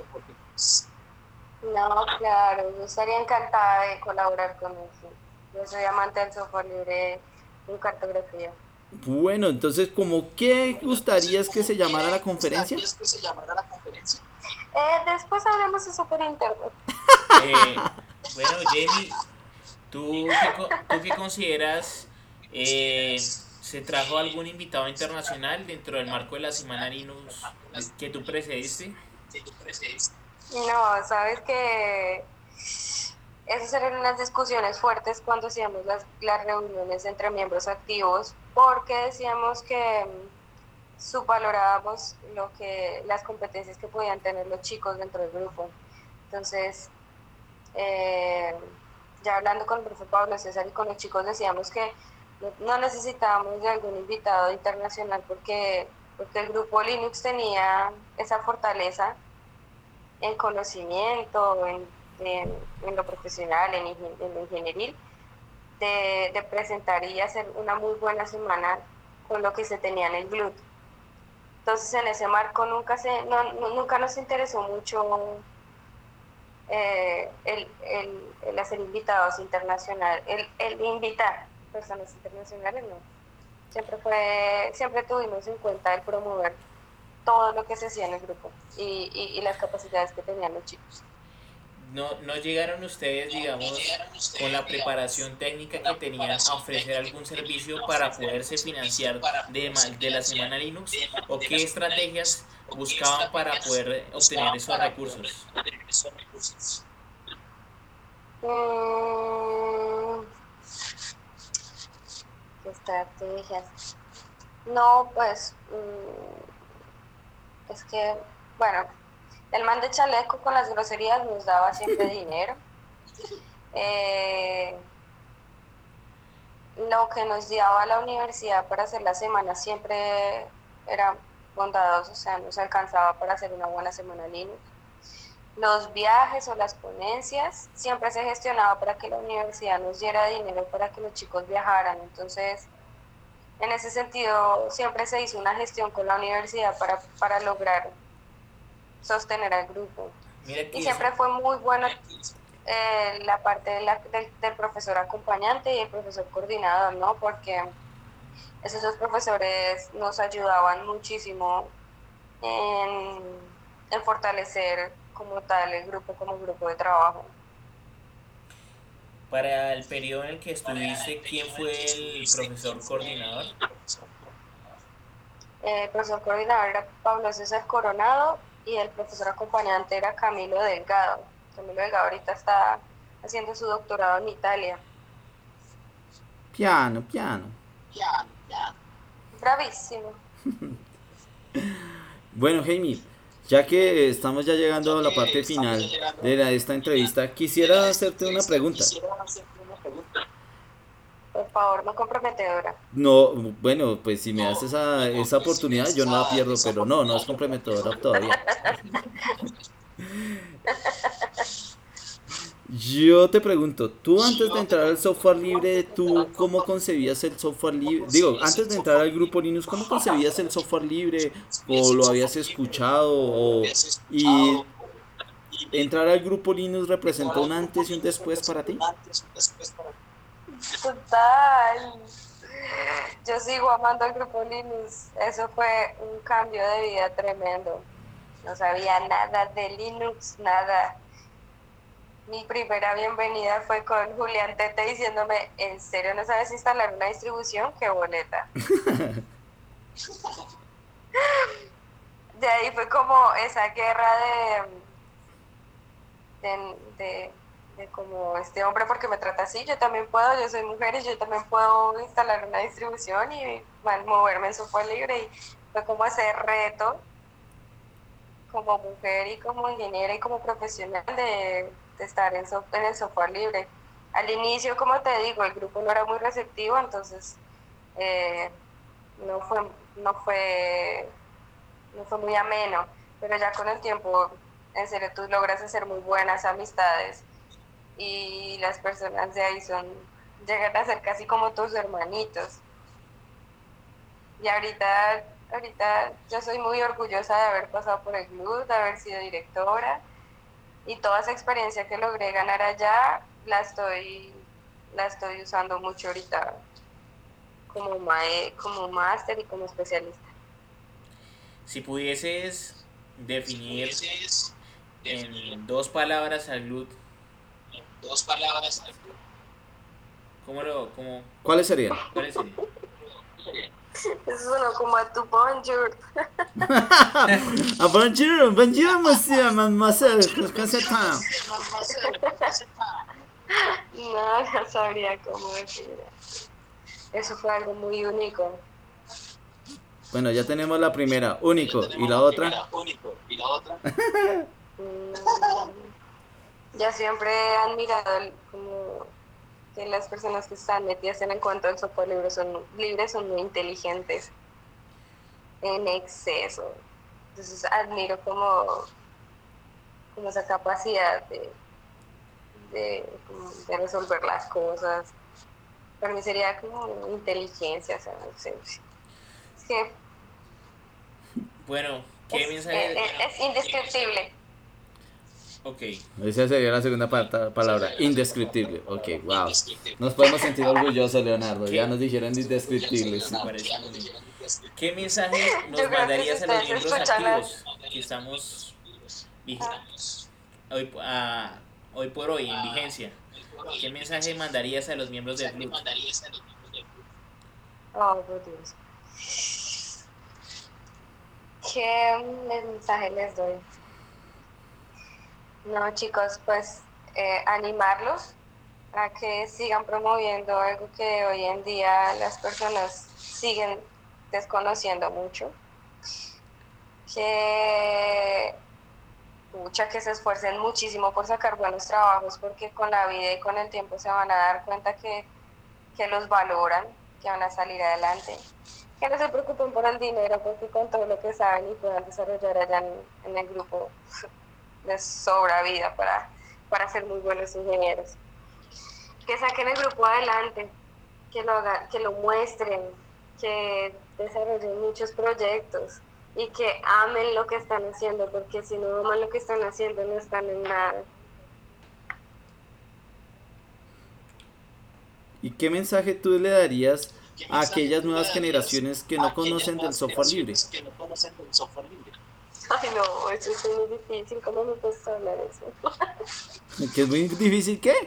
No, claro, yo estaría encantada de colaborar con eso. Yo soy amante del software libre en cartografía. Bueno, entonces, ¿cómo qué gustarías que se llamara la conferencia? Eh, después hablamos de eso por internet. Eh, bueno, Jamie, ¿tú qué, co- tú qué consideras? eh, ¿Se trajo algún invitado internacional dentro del marco de la Semana Linux de- que tú precediste? No, sabes que esas eran unas discusiones fuertes cuando hacíamos las, las reuniones entre miembros activos, porque decíamos que mm, subvalorábamos lo que, las competencias que podían tener los chicos dentro del grupo. Entonces, eh, ya hablando con el profesor Pablo César y con los chicos decíamos que no no necesitábamos de algún invitado internacional porque, porque el grupo Linux tenía esa fortaleza en conocimiento, en, en, en lo profesional, en, en lo ingenieril, de, de presentar y hacer una muy buena semana con lo que se tenía en el GLUT. Entonces en ese marco nunca, se, no, no, nunca nos interesó mucho eh, el, el, el hacer invitados internacionales, el, el invitar personas internacionales, no. Siempre fue, siempre tuvimos en cuenta el promover todo lo que se hacía en el grupo y, y, y las capacidades que tenían los chicos. ¿No, no llegaron ustedes, digamos, con la preparación técnica que tenían a ofrecer algún servicio para poderse financiar de, ma- de la Semana Linux? ¿O qué estrategias buscaban para poder obtener esos recursos? Mm, ¿qué estrategias? No, pues mm, es que, bueno, el man de chaleco con las groserías nos daba siempre dinero. Eh, lo que nos daba la universidad para hacer la semana siempre era bondadoso, o sea, nos alcanzaba para hacer una buena semana Linux. Los viajes o las ponencias siempre se gestionaba para que la universidad nos diera dinero para que los chicos viajaran. Entonces, en ese sentido, siempre se hizo una gestión con la universidad para, para lograr sostener al grupo. Mira Y que eso, siempre fue muy bueno eh, la parte de la, del, del profesor acompañante y el profesor coordinador, ¿no? Porque esos dos profesores nos ayudaban muchísimo en, en fortalecer como tal el grupo como grupo de trabajo. para el periodo en el que estuviste, ¿quién fue el profesor coordinador? Eh, el profesor coordinador era Pablo César Coronado y el profesor acompañante era Camilo Delgado. Camilo Delgado ahorita está haciendo su doctorado en Italia. Piano, piano. Bravísimo. Bueno, Jaime, ya que estamos ya llegando a la parte final de la- esta entrevista, quisiera hacerte una pregunta. Por favor, no comprometedora. No, bueno, pues si me das esa, esa oportunidad, yo no la pierdo, pero no, no es comprometedora todavía. Yo te pregunto, tú antes de entrar al software libre, ¿tú cómo concebías el software libre? Digo, antes de entrar al grupo Linux, ¿cómo concebías el software libre? ¿O lo habías escuchado? O, ¿y entrar al grupo Linux representó un antes y un después para ti? Total. Yo sigo amando al grupo Linux. Eso fue un cambio de vida tremendo. No sabía nada de Linux, nada. Mi primera bienvenida fue con Julián Tete diciéndome, ¿en serio no sabes instalar una distribución? ¡Qué boleta! De ahí fue como esa guerra de, de, de, de como este hombre porque me trata así, yo también puedo, yo soy mujer y yo también puedo instalar una distribución y bueno, moverme en software libre y fue como ese reto como mujer y como ingeniera y como profesional de, de estar en, soft, en el software libre. Al inicio, como te digo, el grupo no era muy receptivo, entonces eh, no, fue, no, fue, no fue muy ameno, pero ya con el tiempo, en serio, tú logras hacer muy buenas amistades y las personas de ahí son, llegan a ser casi como tus hermanitos. Y ahorita, ahorita yo soy muy orgullosa de haber pasado por el GLUT, de haber sido directora y toda esa experiencia que logré ganar allá la estoy, la estoy usando mucho ahorita como, mae, como máster y como especialista. Si pudieses definir en dos palabras al GLUT, ¿cómo lo, cómo, ¿Cuáles serían? cuáles serían? Eso sonó como a tu bonjour. Ah, bonjour, bonjour, monsieur, mademoiselle, qu'est-ce que No, no sabría cómo decir. Eso fue algo muy único. Bueno, ya tenemos la primera, único. ¿Y la otra? Mm, Yo siempre he admirado el- como que las personas que están metidas en el cuento del software libre son, libre son muy inteligentes en exceso. Entonces admiro como, como esa capacidad de, de, como de resolver las cosas. Para mí sería como inteligencia, o sea, no sé. Es que Bueno, ¿qué es, mensaje? eh, eh, es indescriptible. Ok, Esa sería la segunda pa- palabra, indescriptible. Ok, wow. Nos podemos sentir orgullosos, Leonardo. Ya nos dijeron indescriptibles. me parece muy bien. ¿Qué mensaje Yo nos creo que si mandarías a los ustedes miembros escuchan las... activos que estamos vig- Ah, hoy, a- hoy por hoy en vigencia? ¿Qué mensaje mandarías a los miembros del GLUT? oh, por Dios. ¿Qué mensaje les doy? No, chicos, pues eh, animarlos a que sigan promoviendo algo que hoy en día las personas siguen desconociendo mucho. Que, pucha, que se esfuercen muchísimo por sacar buenos trabajos, porque con la vida y con el tiempo se van a dar cuenta que, que los valoran, que van a salir adelante. Que no se preocupen por el dinero, porque con todo lo que saben y puedan desarrollar allá en, en el grupo, les sobra vida para, para ser muy buenos ingenieros. Que saquen el grupo adelante, que lo, hagan, que lo muestren, que desarrollen muchos proyectos y que amen lo que están haciendo, porque si no aman lo que están haciendo no están en nada. ¿Y qué mensaje tú le darías a aquellas nuevas generaciones que no conocen del software libre? Ay no, eso es muy difícil, ¿cómo me cuesta hablar eso? Que es muy difícil, ¿qué?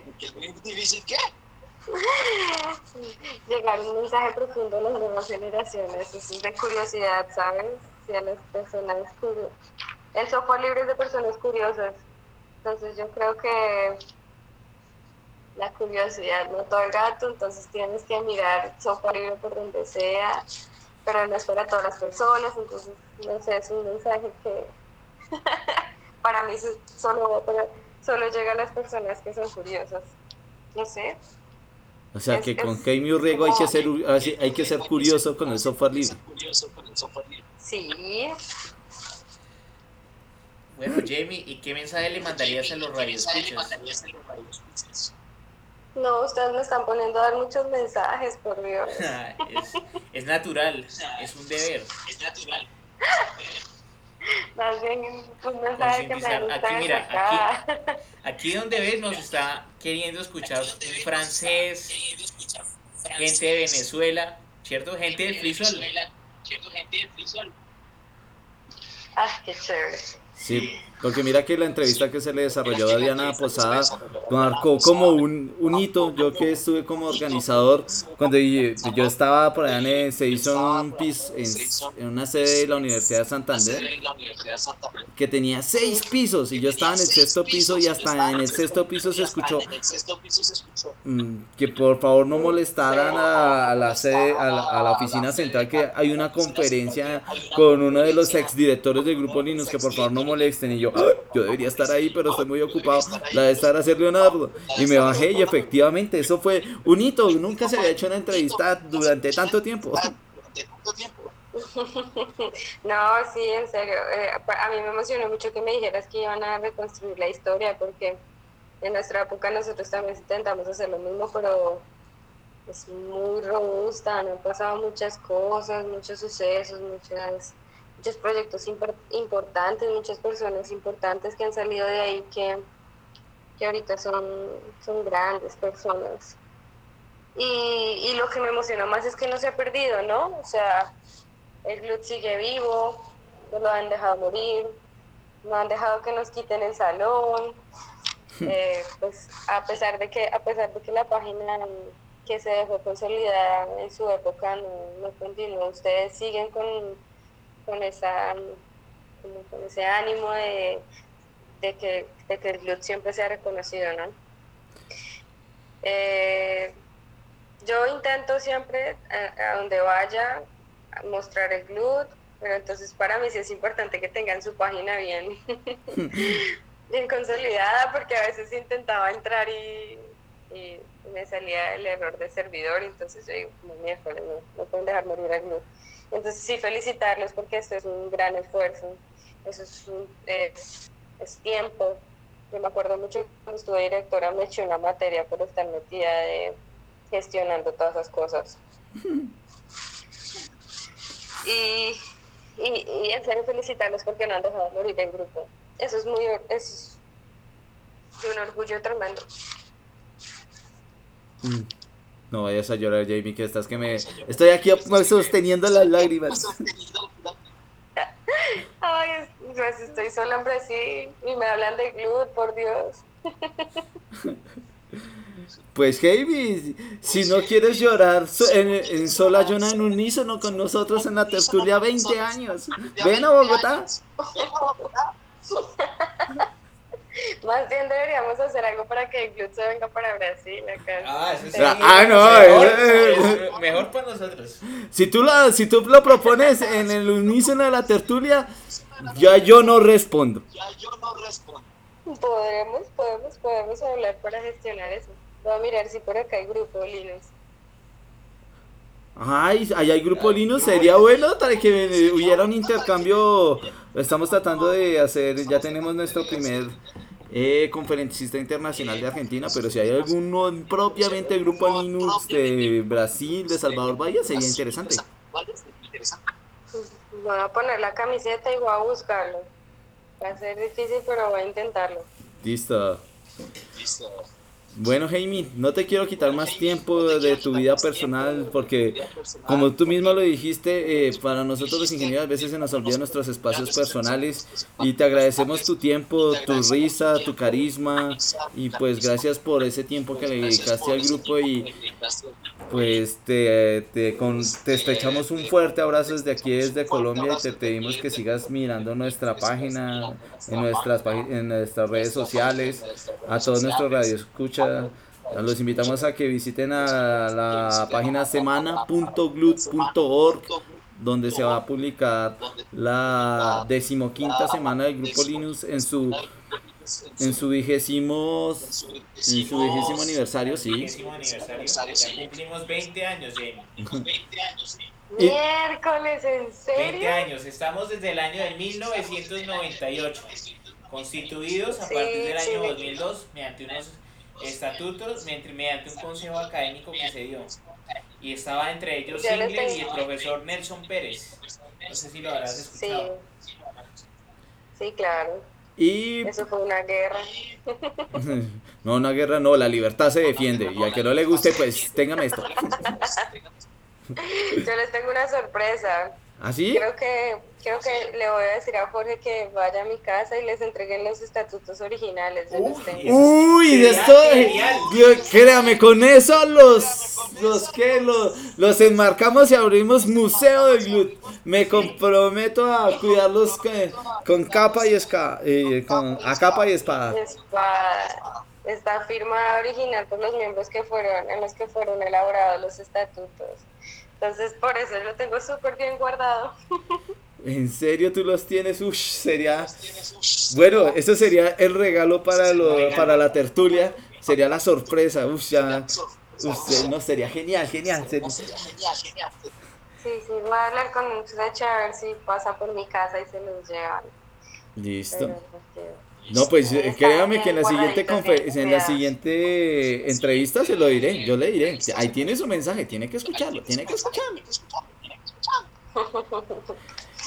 Llegar un mensaje profundo a las nuevas generaciones, eso es de curiosidad, ¿sabes? Si a las personas curiosas. El software libre es de personas curiosas, entonces yo creo que la curiosidad no todo el gato, entonces tienes que mirar software libre por donde sea, pero no es para todas las personas, entonces no sé, es un mensaje que para mí solo, solo llega a las personas que son curiosas, no sé. O sea Es, que con es Jaime Urrego hay que como... ser, hay que ser curioso con el software libre. Sí, Bueno, Jamie, ¿y qué mensaje le mandarías a los radioescuchas? no, ustedes me están poniendo a dar muchos mensajes, por Dios. es, es natural, es un deber. Más bien un mensaje que me Concientizar. gusta Aquí, desde mira, aquí, acá. aquí donde ves nos está queriendo escuchar un francés, gente de Venezuela, ¿cierto? Gente del Frisol. Ah, qué chévere. Sí, porque mira que la entrevista que se le desarrolló a Diana Posada marcó como un, un hito. Yo que estuve como organizador, cuando yo yo estaba por allá en el- se hizo un piso en, en una sede de la Universidad de Santander que tenía seis Sí. pisos y yo estaba en el sexto piso y hasta en el sexto piso se escuchó mm, que por favor no molestaran a, a la sede, a la, a la oficina central, que hay una conferencia con uno de los exdirectores del grupo Linux, que por favor no molesten. Y yo, "Ah, yo debería estar ahí, pero estoy muy ocupado, la de estar a hacer Leonardo". Y me bajé y efectivamente eso fue un hito, nunca se había hecho una entrevista durante tanto tiempo. No, sí, en serio. Eh, a mí me emocionó mucho que me dijeras que iban a reconstruir la historia, porque en nuestra época nosotros también intentamos hacer lo mismo, pero es muy robusta, han pasado muchas cosas, muchos sucesos, muchas, muchos proyectos impor- importantes, muchas personas importantes que han salido de ahí que, que ahorita son, son grandes personas. Y, y lo que me emociona más es que no se ha perdido, ¿no? O sea, el G L U T sigue vivo, no lo han dejado morir, no han dejado que nos quiten el salón. Eh, pues a pesar de que a pesar de que la página que se dejó consolidada en su época no, no continuó, ustedes siguen con, con esa como con ese ánimo de, de que de que el G L U T siempre sea reconocido, ¿no? Eh, yo intento siempre a, a donde vaya a mostrar el G L U T, pero entonces para mí sí es importante que tengan su página bien bien consolidada, porque a veces intentaba entrar y, y me salía el error de servidor, entonces yo digo, como miércoles, no, no pueden dejar morir al G L U T. Entonces sí, felicitarlos porque esto es un gran esfuerzo, eso es, un, es, es tiempo. Yo me acuerdo mucho cuando estuve directora, me eché una materia por estar metida de gestionando todas esas cosas. Y, y, y en serio felicitarlos porque no han dejado morir el grupo. Eso es muy, es de un orgullo tremendo. Mm. No vayas a llorar, Jamie, que estás que me... Estoy aquí sosteniendo las lágrimas. Ay, pues estoy sola en Brasil y me hablan de G L U T, por Dios. Pues Jamie, si no quieres llorar so- en, en sola llona en unísono con nosotros en la tertulia veinte años, ven a Bogotá. Más bien deberíamos hacer algo para que el G L U T se venga para Brasil acá. Ah, eso sí. Ah, ah, no, mejor, eh, es mejor para nosotros. Si tú, la, si tú lo propones en el unísono de la tertulia, ya yo no respondo. Podremos, podemos, podemos hablar para gestionar eso. Voy a mirar si por acá hay grupo Linux. Ay, ahí hay grupo Linux, sería bueno para que hubiera un intercambio. Estamos tratando de hacer, ya tenemos nuestro primer eh, conferencista internacional de Argentina, pero si hay alguno propiamente grupo Linux de Brasil, de Salvador Bahía, sería interesante. Voy a poner la camiseta y voy a buscarlo. Va a ser difícil, pero voy a intentarlo. Listo. Bueno, Jaime, no te quiero quitar más tiempo de tu vida personal porque, como tú mismo lo dijiste, eh, para nosotros los ingenieros a veces se nos olvidan nuestros espacios personales y te agradecemos tu tiempo, tu risa, tu carisma y pues gracias por ese tiempo que le dedicaste al grupo y pues te, te, con, te estrechamos un fuerte abrazo desde aquí, desde Colombia y te pedimos que sigas mirando nuestra página, en nuestras, en nuestras redes sociales, a todos nuestros radioescuchas. Los invitamos a que visiten a la página semana punto glut punto org donde se va a publicar la decimoquinta semana del Grupo Linux en su en su vigésimo en su vigésimo aniversario, sí. Vigésimo aniversario. Ya cumplimos veinte años, Jamie. Y- Miércoles, ¿en veinte serio? años. Estamos desde el año de mil novecientos noventa y ocho. Constituidos a Sí, partir del sí, año me- dos mil dos mediante unos estatutos, mediante mediante un consejo académico que se dio. Y estaba entre ellos Ya les Singler y el tengo. profesor Nelson Pérez. No sé si lo habrás Sí, escuchado. sí, claro. Y Eso fue una guerra. no, una guerra no, la libertad se defiende. Y a que no le guste, pues téngame esto. Yo les tengo una sorpresa. ¿Así? Creo que, creo que le voy a decir a Jorge que vaya a mi casa y les entreguen los estatutos originales. Yo los Uy, tengo. eso Uy, sería esto, genial. Dios, créame, con eso los, los que los, los enmarcamos y abrimos museo de G L U T. Me comprometo a cuidarlos que- con capa y esca, eh, con, a capa y espada. Espada. Está firmada original por los miembros que fueron, en los que fueron elaborados los estatutos. Entonces, por eso lo tengo súper bien guardado. ¿En serio tú los tienes? Ush, sería... Bueno, eso sería el regalo para, lo, para la tertulia. Sería la sorpresa. Ush, ya... Ush, no, sería genial, genial. sería- Sí, sí, voy a hablar con Muchacha a ver si pasa por mi casa y se los llevan. Listo. Pero, pues, que- No, pues eh, Está créame que en la bien siguiente guardadito, confer- bien en la cuidado. siguiente entrevista se lo diré, yo le diré. Ahí tiene su mensaje, tiene que escucharlo, tiene que escucharlo.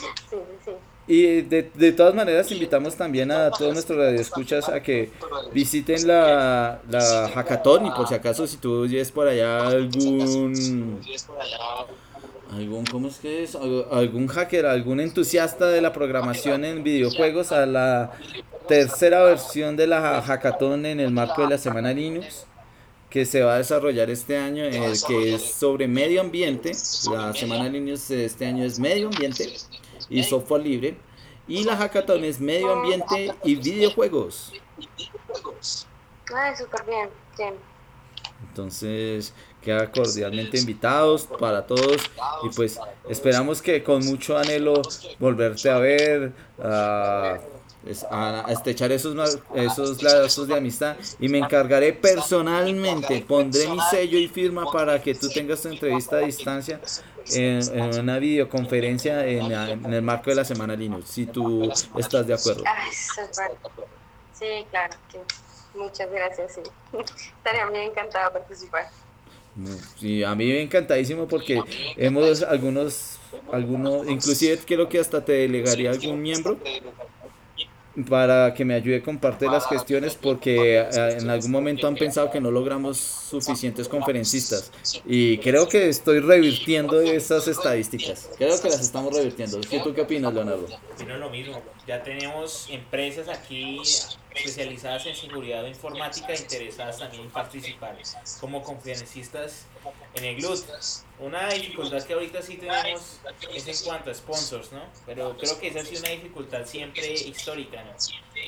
sí, sí. Y de, de todas maneras invitamos también a todos nuestros radioescuchas a que visiten la, la hackathon y por si acaso si tú oyes por allá algún algún ¿cómo es que es? Al- algún hacker, algún entusiasta de la programación en videojuegos a la tercera versión de la hackathon en el marco de la Semana Linux que se va a desarrollar este año, eh, que es sobre medio ambiente. La Semana Linux de este año es medio ambiente y software libre. Y la hackathon es medio Mm, ambiente y videojuegos. ay, súper bien, sí. Entonces, queda cordialmente invitados para todos y pues esperamos que con mucho anhelo volverte a ver, a, es- a- a estrechar esos, ma- esos lazos de amistad y me encargaré personalmente, pondré mi sello y firma para que tú tengas tu entrevista a distancia en, en una videoconferencia en, la- en el marco de la Semana Linux, si tú estás de acuerdo. Ay, súper. Sí, claro, sí. Muchas gracias, sí. Estaría muy encantada de participar. Sí, a mí me encantadísimo porque hemos algunos, algunos, inclusive creo que hasta te delegaría algún miembro para que me ayude con parte de las gestiones porque eh, en algún momento han pensado que no logramos suficientes conferencistas y creo que estoy revirtiendo esas estadísticas. Creo que las estamos revirtiendo. ¿Qué tú qué opinas, Leonardo? Opino lo mismo. Ya tenemos empresas aquí especializadas en seguridad informática interesadas también en participar como conferencistas en el G L U T. Una dificultad que ahorita sí tenemos es en cuanto a sponsors, ¿no? Pero creo que esa ha sido una dificultad siempre histórica, ¿no?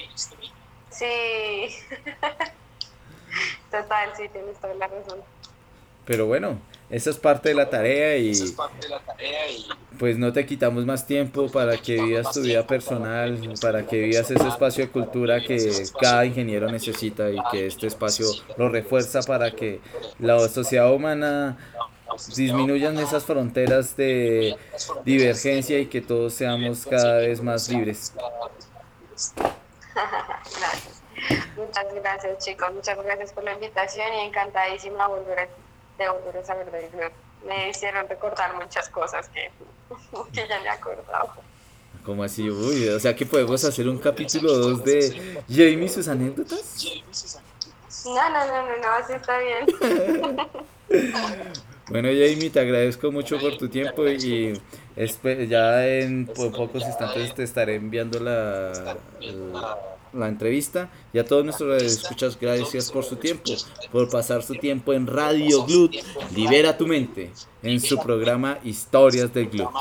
Sí, total, sí, tienes toda la razón. Pero bueno, esa es parte de la tarea y pues no te quitamos más tiempo para que vivas tu vida personal, para que vivas ese espacio de cultura que cada ingeniero necesita y que este espacio lo refuerza para que la sociedad humana disminuyan esas fronteras de divergencia y que todos seamos cada vez más libres. Gracias. Muchas gracias, chicos. Muchas gracias por la invitación y encantadísima volver a, de volver a saber del club. Me hicieron recordar muchas cosas que, que ya me acordaba. Como así, uy, o sea que podemos hacer un capítulo dos de Jamie y sus anécdotas. No, no, no, no, no, así está bien. Bueno, Jamie, te agradezco mucho por tu tiempo y espe- ya en po- pocos instantes te estaré enviando la, la, la entrevista. Y a todos nuestros escuchas, gracias por su tiempo, por pasar su tiempo en Radio Glut, Libera tu mente, en su programa Historias del Glut.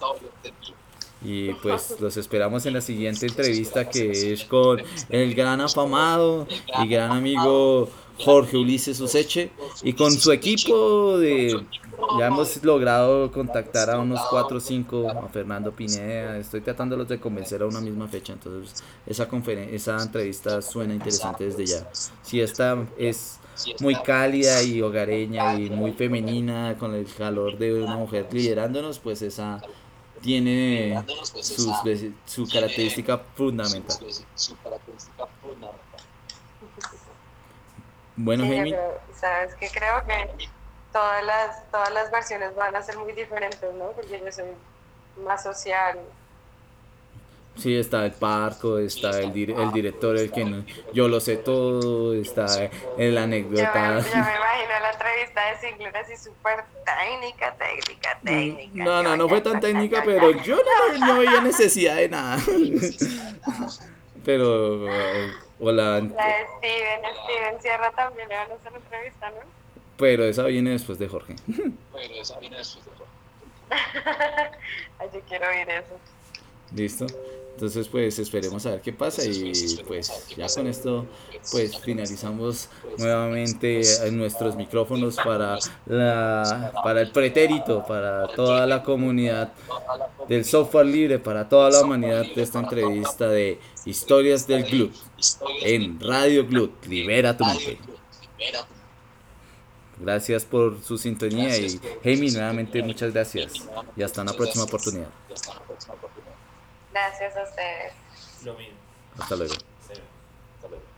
Y pues los esperamos en la siguiente entrevista que es con el gran afamado y gran amigo Jorge Ulises Useche y con su equipo de... Ya hemos logrado contactar a unos cuatro o cinco, a Fernando Pineda, estoy tratándolos de convencer a una misma fecha, entonces esa conferen esa entrevista suena interesante desde ya. Si esta es muy cálida y hogareña y muy femenina con el calor de una mujer liderándonos, pues esa tiene sus, su característica fundamental. Bueno, Sí, yo Jamie, creo, sabes que creo que todas las, todas las versiones van a ser muy diferentes, ¿no? Porque yo soy más social. sí, está el Parco, está el, dir el director, el que no, yo lo sé todo, está el Yo anécdota. me, yo me imagino la entrevista de Ziegler así súper técnica, técnica, técnica. No, Yo no, no ya, fue tan ya, ya, técnica, ya, pero ya. yo no, no, no veía necesidad de nada. Pero, uh, hola, La de Steven, Steven Sierra también le van a hacer entrevista, ¿no? pero esa viene después de Jorge. Ay, yo quiero oír eso. ¿Listo? Entonces pues esperemos a ver qué pasa y pues ya con esto pues finalizamos nuevamente en nuestros micrófonos para la para el pretérito, para toda la comunidad del software libre, para toda la humanidad de esta entrevista de Historias del Glut en Radio Glut, libera tu mente. Gracias por su sintonía y Jamie nuevamente muchas gracias y hasta una próxima oportunidad. Gracias a ustedes. Lo mismo. Hasta luego. Hasta luego.